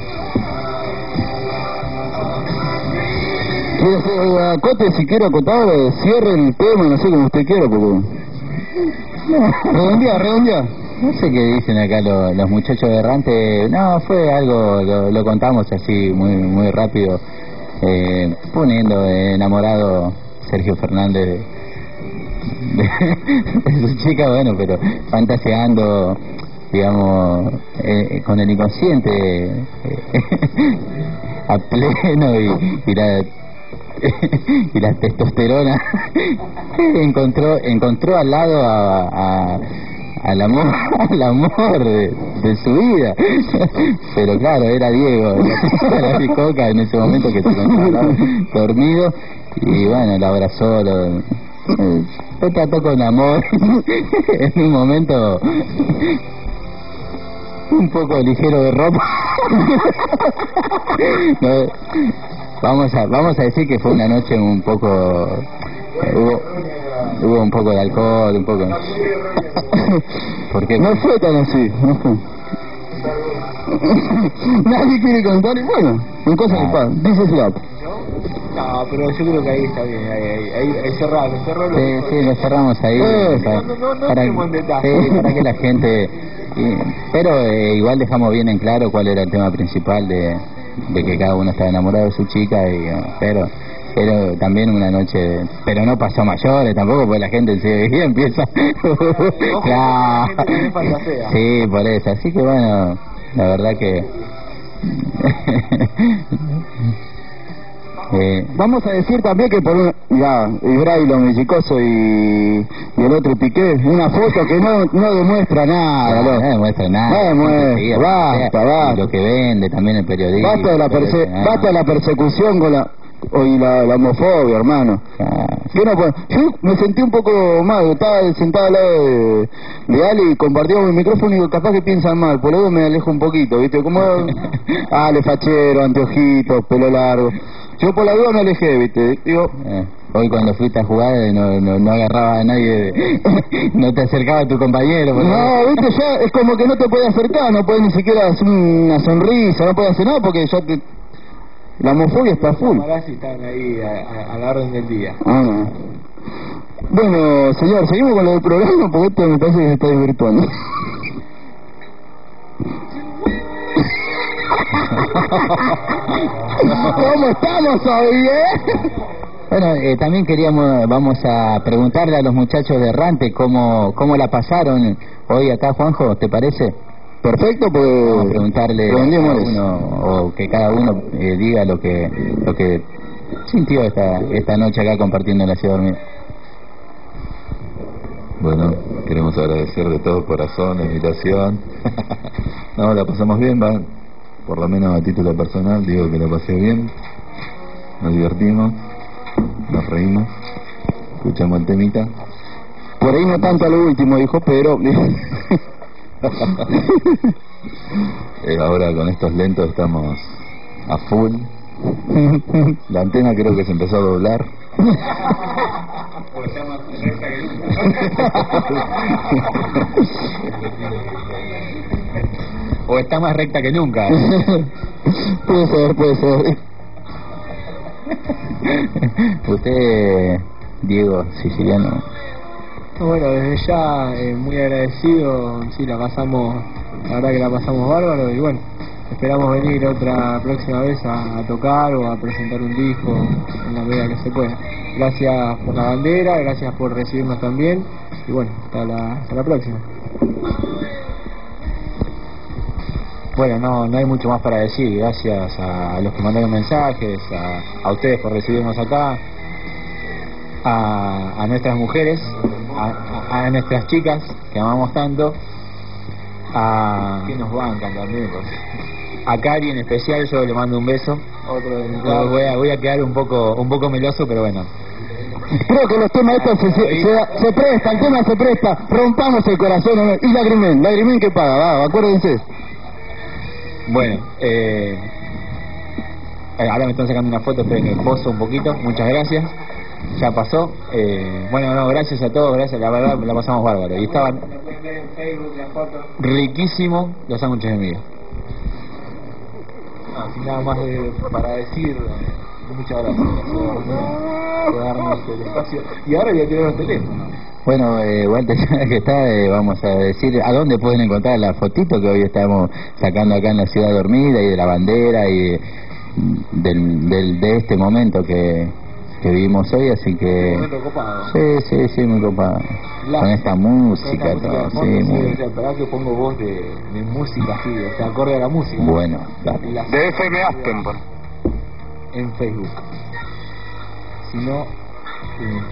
Cote, si quiere acotar, cierre el tema, no sé como usted quiera, porque... redondea. No sé qué dicen acá los muchachos de Errante. No, fue algo, lo contamos así muy rápido, poniendo enamorado Sergio Fernández de su chica, bueno, pero fantaseando, digamos, con el inconsciente a pleno y la testosterona encontró al lado al amor de su vida, pero claro, era Diego, la bicoca en ese momento que se encontraba dormido, y bueno, lo abrazó, lo trató con amor en un momento un poco ligero de ropa. No, vamos a decir que fue una noche un poco, hubo un poco de alcohol, un poco. Porque no fue tan así, no fue. Nadie quiere contar, y bueno, en cosas de paz, dice Slap. No, pero yo creo que ahí está bien, ahí cerralo. Sí, lo cerramos ahí. Para que la gente... pero igual dejamos bien en claro cuál era el tema principal de que cada uno estaba enamorado de su chica, pero también una noche, pero no pasó a mayores tampoco, porque la gente enseguida empieza claro, sí, por eso, así que bueno, la verdad que vamos a decir también que por Ibrailo Mellicoso y el otro Piqué, una foto que no demuestra nada, no demuestra nada, basta. Y lo que vende también el periodista, basta de la persecución con la homofobia, hermano. Yo me sentí un poco mal, estaba sentado al lado de Ale y compartíamos el micrófono y capaz que piensan mal, por luego me alejo un poquito, ¿viste? Como Ale fachero, anteojitos, pelo largo. Yo por la duda me alejé, ¿viste? Digo, hoy cuando fuiste a jugar no agarraba a nadie, no te acercaba a tu compañero. No, ¿viste? Ya es como que no te puede acercar, no puede ni siquiera hacer una sonrisa, no puede hacer nada porque ya te... La homofobia está full. Los están ahí a la orden del día. Bueno, señor, seguimos con lo del programa porque esto me parece que se está desvirtuando. ¿Cómo estamos hoy, Bueno, también vamos a preguntarle a los muchachos de Errante cómo la pasaron hoy acá, Juanjo, ¿te parece? Perfecto, pues vamos a preguntarle a uno, o que cada uno diga lo que sintió esta noche acá compartiendo en la ciudad dormida. Bueno, queremos agradecer de todo corazón la invitación. No, la pasamos bien, por lo menos a título personal digo que la pasé bien, nos divertimos, nos reímos, escuchamos el temita. Por ahí no tanto a lo último, dijo, pero... Ahora con estos lentos estamos a full. La antena creo que se empezó a doblar. O está más recta que nunca. Puede ser. Usted, Diego Siciliano. Bueno, desde ya muy agradecido, sí, la verdad que la pasamos bárbaro, y bueno, esperamos venir otra próxima vez a tocar o a presentar un disco en la medida que se pueda. Gracias por la bandera, gracias por recibirnos también, y bueno, hasta la próxima. Bueno, no hay mucho más para decir. Gracias a los que mandaron mensajes, a ustedes por recibirnos acá, a nuestras mujeres, a nuestras chicas que amamos tanto, que nos bancan también, pues. A Cari en especial, yo le mando un beso. Voy a quedar un poco meloso, pero bueno, Creo que los temas estos se prestan, el tema se presta, rompamos el corazón. Y Lagrimen que paga, va, acuérdense. Bueno, ahora me están sacando una foto, esperen que poso un poquito, muchas gracias. Ya pasó. Bueno, no, gracias a todos, gracias, la verdad la pasamos bárbaro. Y estaban riquísimos los sándwiches de miga. Sin nada más para decir, muchas gracias por darnos el espacio. Y ahora voy a tirar los teléfonos. Bueno, Walter, ya que está, vamos a decir a dónde pueden encontrar la fotito que hoy estamos sacando acá en la ciudad dormida, y de la bandera y de este momento que vivimos hoy, así que sí, muy copado con esta música, todo, sí, muy verdad que pongo voz de música así, o sea, acorde a la música. Bueno, dale. De FM Aspen, En Facebook, sino en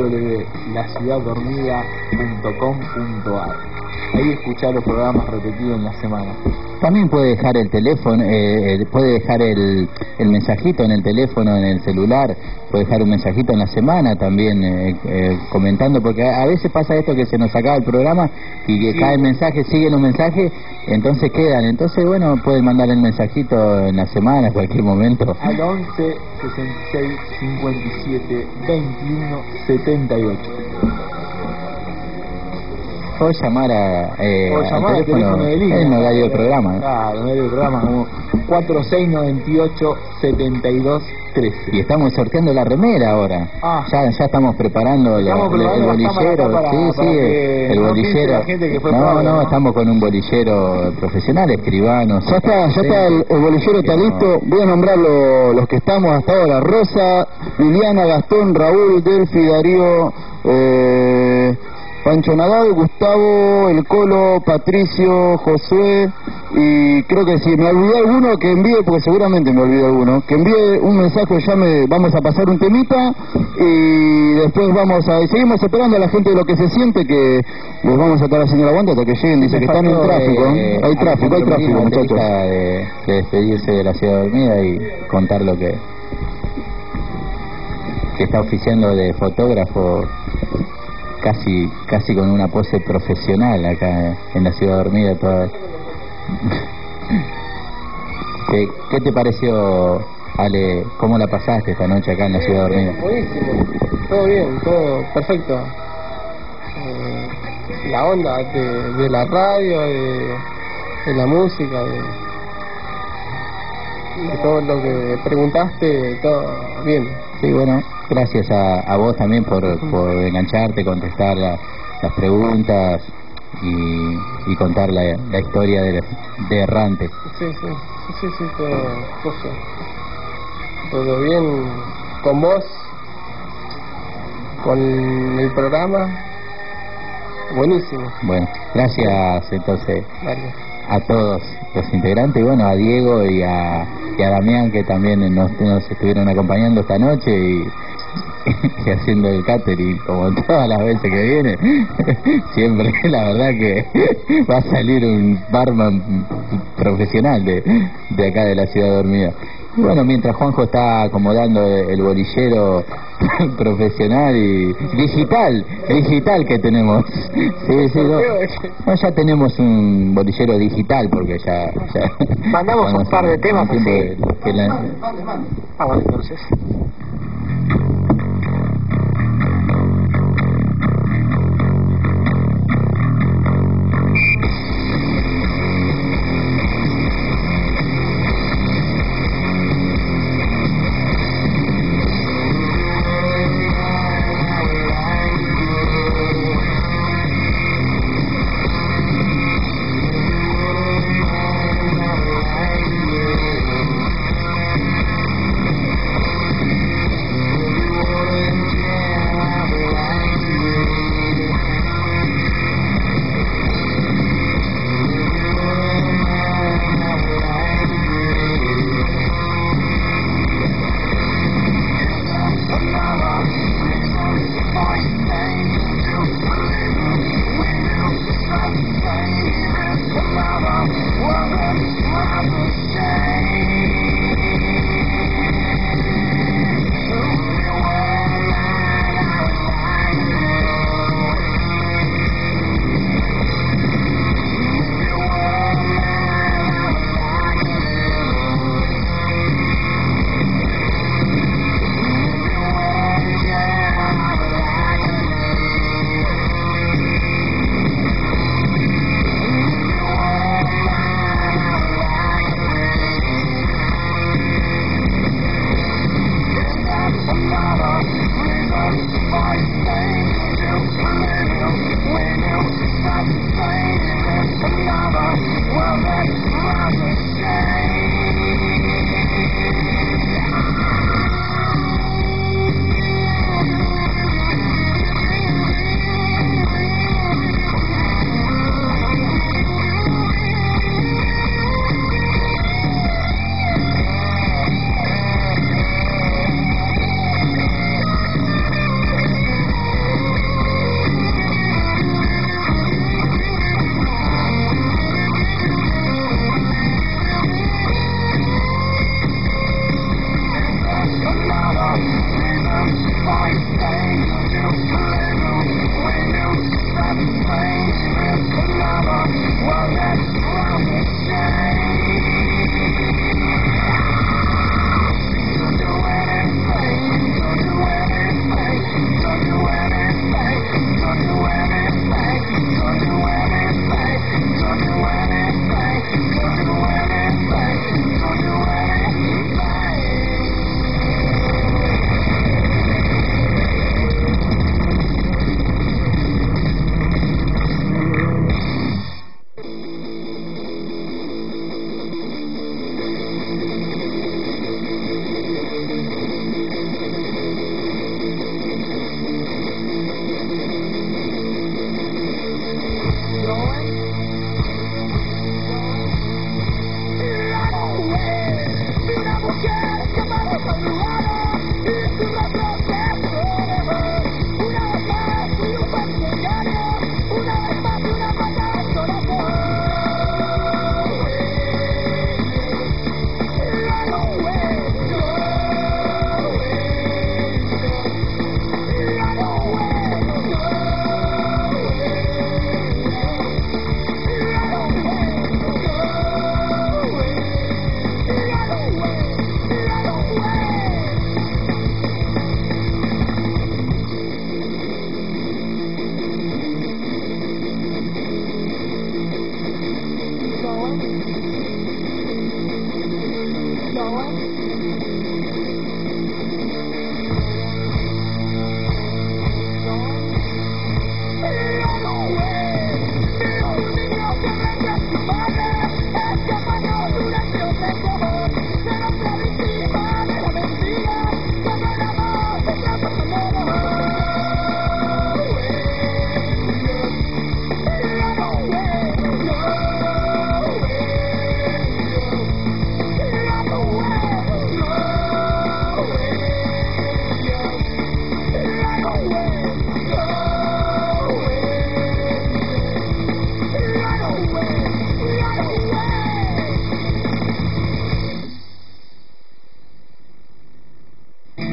www.laciudaddormida.com.ar. Ahí escuchar los programas repetidos en la semana. También puede dejar el teléfono, puede dejar el mensajito en el teléfono, en el celular, puede dejar un mensajito en la semana también, comentando, porque a veces pasa esto que se nos acaba el programa y que cae el mensaje, siguen los mensajes, entonces quedan. Entonces, bueno, pueden mandar el mensajito en la semana, en cualquier momento. Al 11 66 57 21 78. O llamar al teléfono de línea, en horario del programa. Claro, en horario del programa, como 4698 72 13. Y estamos sorteando la remera ahora. Ya estamos preparando el bolillero. El bolillero. No, estamos con un bolillero profesional, escribano. Ya está, el bolillero está listo. Voy a nombrar los que estamos hasta ahora: Rosa, Liliana, Gastón, Raúl, Delfi, Darío, Pancho Nadal, Gustavo, El Colo, Patricio, Josué, y creo que si me olvidé alguno, que envíe, porque seguramente me olvidé alguno, que envíe un mensaje, vamos a pasar un temita, y después seguimos esperando a la gente de Lo que se siente, que les vamos a estar haciendo la aguanta hasta que lleguen. Dice que están en tráfico, hay tráfico, muchachos. De despedirse de la ciudad dormida y contar lo que está oficiando de fotógrafo, casi con una pose profesional acá en la ciudad dormida. ¿Qué te pareció, Ale? ¿Cómo la pasaste esta noche acá en la ciudad dormida? Buenísimo, todo bien, todo perfecto. La onda de la radio, de la música, de todo lo que preguntaste, todo bien. Sí, bueno, gracias a vos también por engancharte, contestar las preguntas y contar la historia de Errante. Sí, todo bien con vos, con el programa, buenísimo. Bueno, gracias entonces. Vale. A todos los integrantes, y bueno, a Diego y a Damián, que también nos estuvieron acompañando esta noche y haciendo el catering como todas las veces que viene. Siempre, la verdad que va a salir un barman profesional de acá de la ciudad dormida. Bueno, mientras Juanjo está acomodando el bolillero profesional y digital que tenemos. No, ya tenemos un bolillero digital, porque ya mandamos un par de temas así. Bueno, entonces.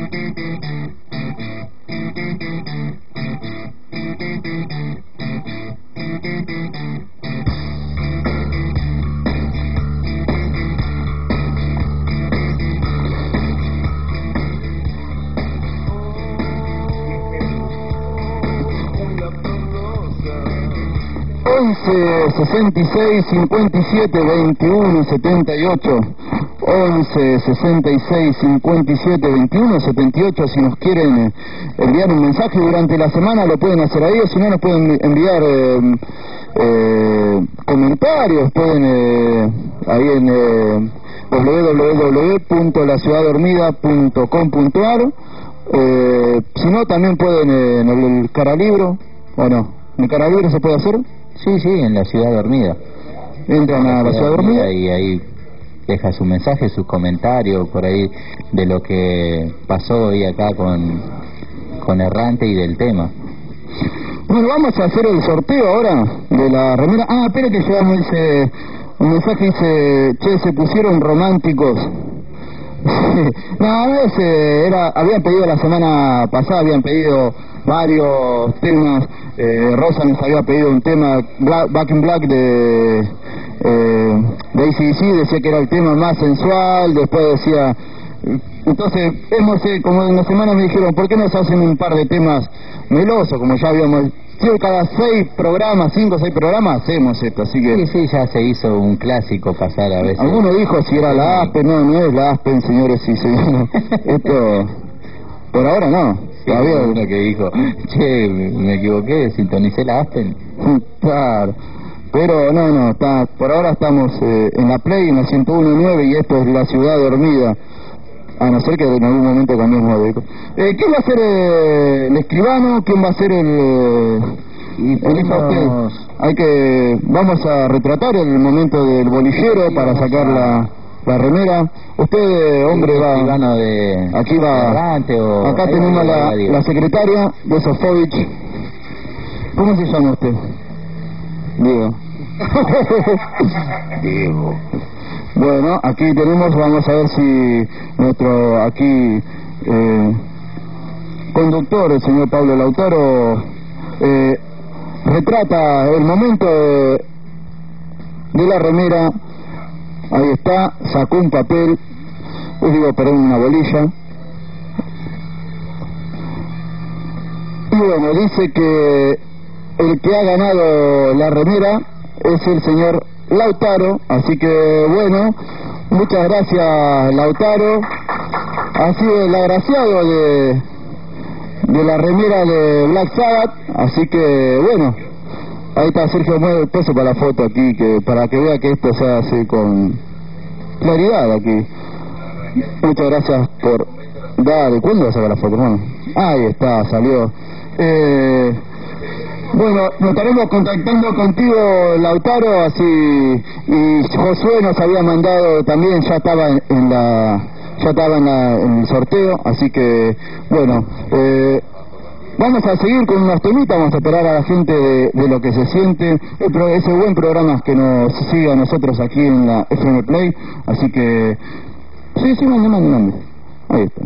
11 66 57 21 78 11 66 57 21 78. Si nos quieren enviar un mensaje durante la semana lo pueden hacer ahí, o si no nos pueden enviar comentarios, pueden ahí en www.laciudaddormida.com.ar. Si no, también pueden en el Caralibro, o no, en el Caralibro se puede hacer. Sí, sí, en la Ciudad Dormida. Entran a la Ciudad Dormida y ahí deja su mensaje, sus comentarios por ahí de lo que pasó hoy acá con Errante y del tema. Bueno, vamos a hacer el sorteo ahora de la remera. Ah, espera que llegamos un mensaje dice, che, se pusieron románticos. No, habían pedido la semana pasada, habían pedido varios temas. Rosa nos había pedido un tema, Back in Black de AC/DC, decía que era el tema más sensual, después decía... Entonces, como en la semana me dijeron, ¿por qué no se hacen un par de temas melosos? Como ya habíamos... Sí, cada 5 o 6 programas hacemos esto, así que... Sí, ya se hizo un clásico pasar a veces. Alguno dijo si era la Aspen, no es la Aspen, señores y señores. Esto... Por ahora no. Sí, había uno que dijo, che, me equivoqué, sintonicé la Aspen. Claro. Pero no, por ahora estamos en la Play, en la 101.9, y esto es La Ciudad Dormida. A no ser que en algún momento cambiemos de... ¿Quién va a ser el escribano? ¿Quién va a ser el vamos a retratar el momento del bolillero para sacar la remera. Usted, hombre, va... Aquí va... Acá tenemos la secretaria de Sofovich. ¿Cómo se llama usted? Diego. Diego. Bueno, aquí tenemos, vamos a ver si nuestro conductor, el señor Pablo Lautaro, retrata el momento de la remera. Ahí está, sacó un papel, una bolilla. Y bueno, dice que el que ha ganado la remera es el señor Lautaro, así que bueno, muchas gracias Lautaro, ha sido el agraciado de la remera de Black Sabbath, así que bueno, ahí está Sergio, mueve el peso para la foto aquí, para que vea que esto se hace con claridad aquí. Muchas gracias por dar. ¿Cuándo va a sacar la foto, hermano? Ahí está, salió. Bueno, nos estaremos contactando contigo, Lautaro, así, y Josué nos había mandado también, ya estaba en el sorteo, así que bueno, vamos a seguir con unos temitas, vamos a esperar a la gente de lo que se siente, ese buen programa que nos sigue a nosotros aquí en la FM Play, así que sí, mande, ahí está.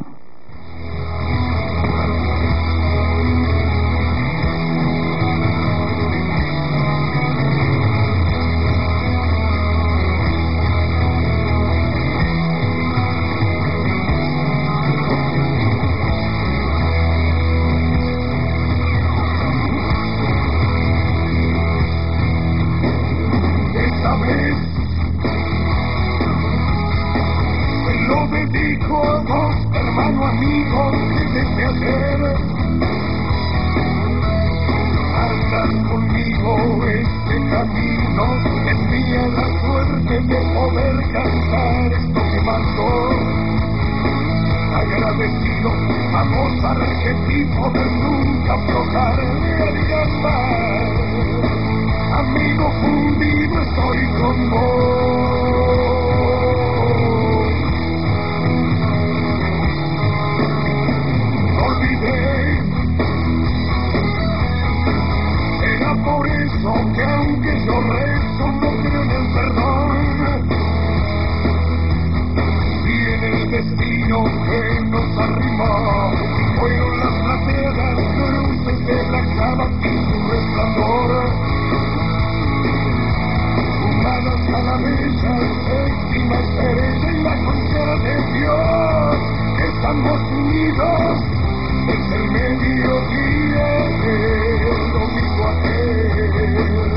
Que nos arrima estamos unidos en el mediodía del domingo aquel,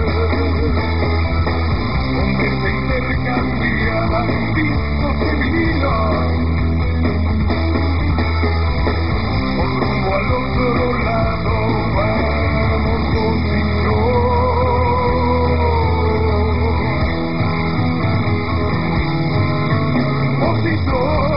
donde se intercambiaban discos de vinilo, por rumbo al otro lado vamos vos y yo. Vos y yo.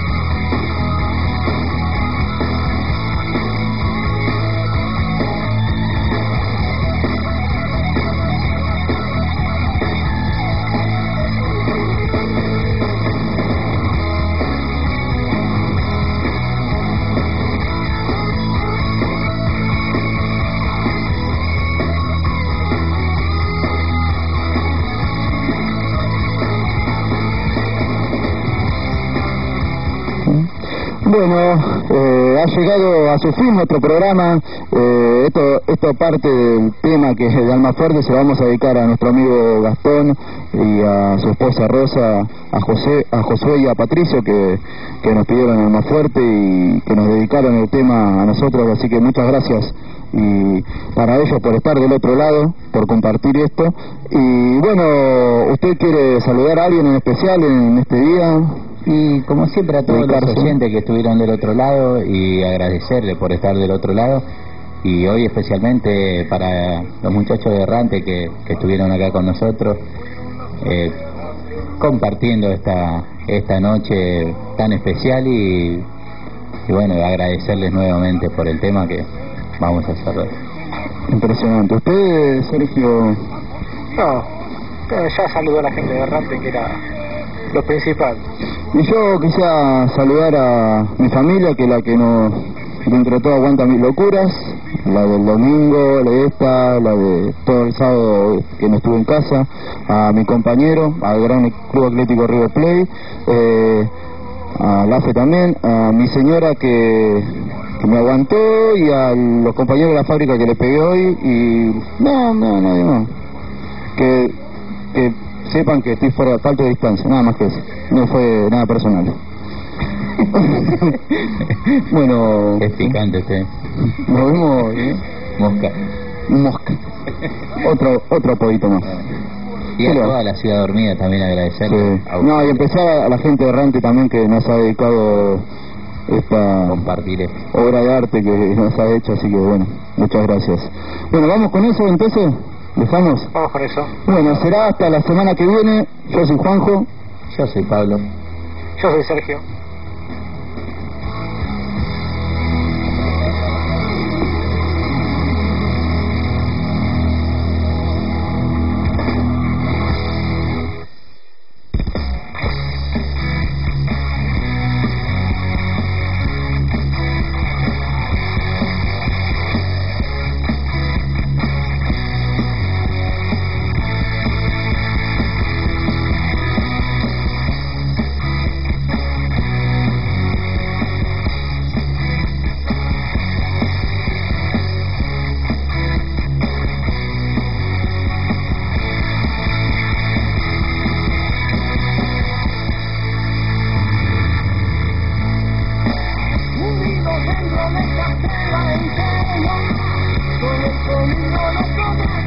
Bueno, ha llegado a su fin nuestro programa. Esto parte del tema que es de Almafuerte, se lo vamos a dedicar a nuestro amigo Gastón y a su esposa Rosa, a Josué y a Patricio que nos pidieron Almafuerte y que nos dedicaron el tema a nosotros, así que muchas gracias y para ellos por estar del otro lado, por compartir esto. Y bueno, ¿usted quiere saludar a alguien en especial en este día? Y como siempre a todos los oyentes que estuvieron del otro lado y agradecerle por estar del otro lado, y hoy especialmente para los muchachos de Errante que estuvieron acá con nosotros compartiendo esta noche tan especial y bueno, agradecerles nuevamente por el tema que vamos a hacer. Impresionante. ¿Usted, Sergio? No, ya saludó a la gente de Errante, que era lo principal. Y yo quisiera saludar a mi familia, que es la que nos, dentro de todo, aguanta mis locuras, la del domingo, la de esta, la de todo el sábado que no estuve en casa, a mi compañero, al gran Club Atlético River Plate, a Lafe también, a mi señora que me aguantó y a los compañeros de la fábrica que le pegué hoy y no, que sepan que estoy fuera, falta de distancia, nada más que eso, no fue nada personal. Bueno, es picante usted. Nos vemos, Mosca. Otro apodito más. Y a toda la ciudad dormida también agradecerle. Sí. No, y empezar a la gente de Errante también que nos ha dedicado esta obra de arte que nos ha hecho, así que bueno, muchas gracias. Bueno, vamos con eso entonces. ¿Dejamos? Vamos con eso. Bueno, será hasta la semana que viene. Yo soy Juanjo. Yo soy Pablo. Yo soy Sergio. Unidos dentro de esta cuarentena, con el sonido de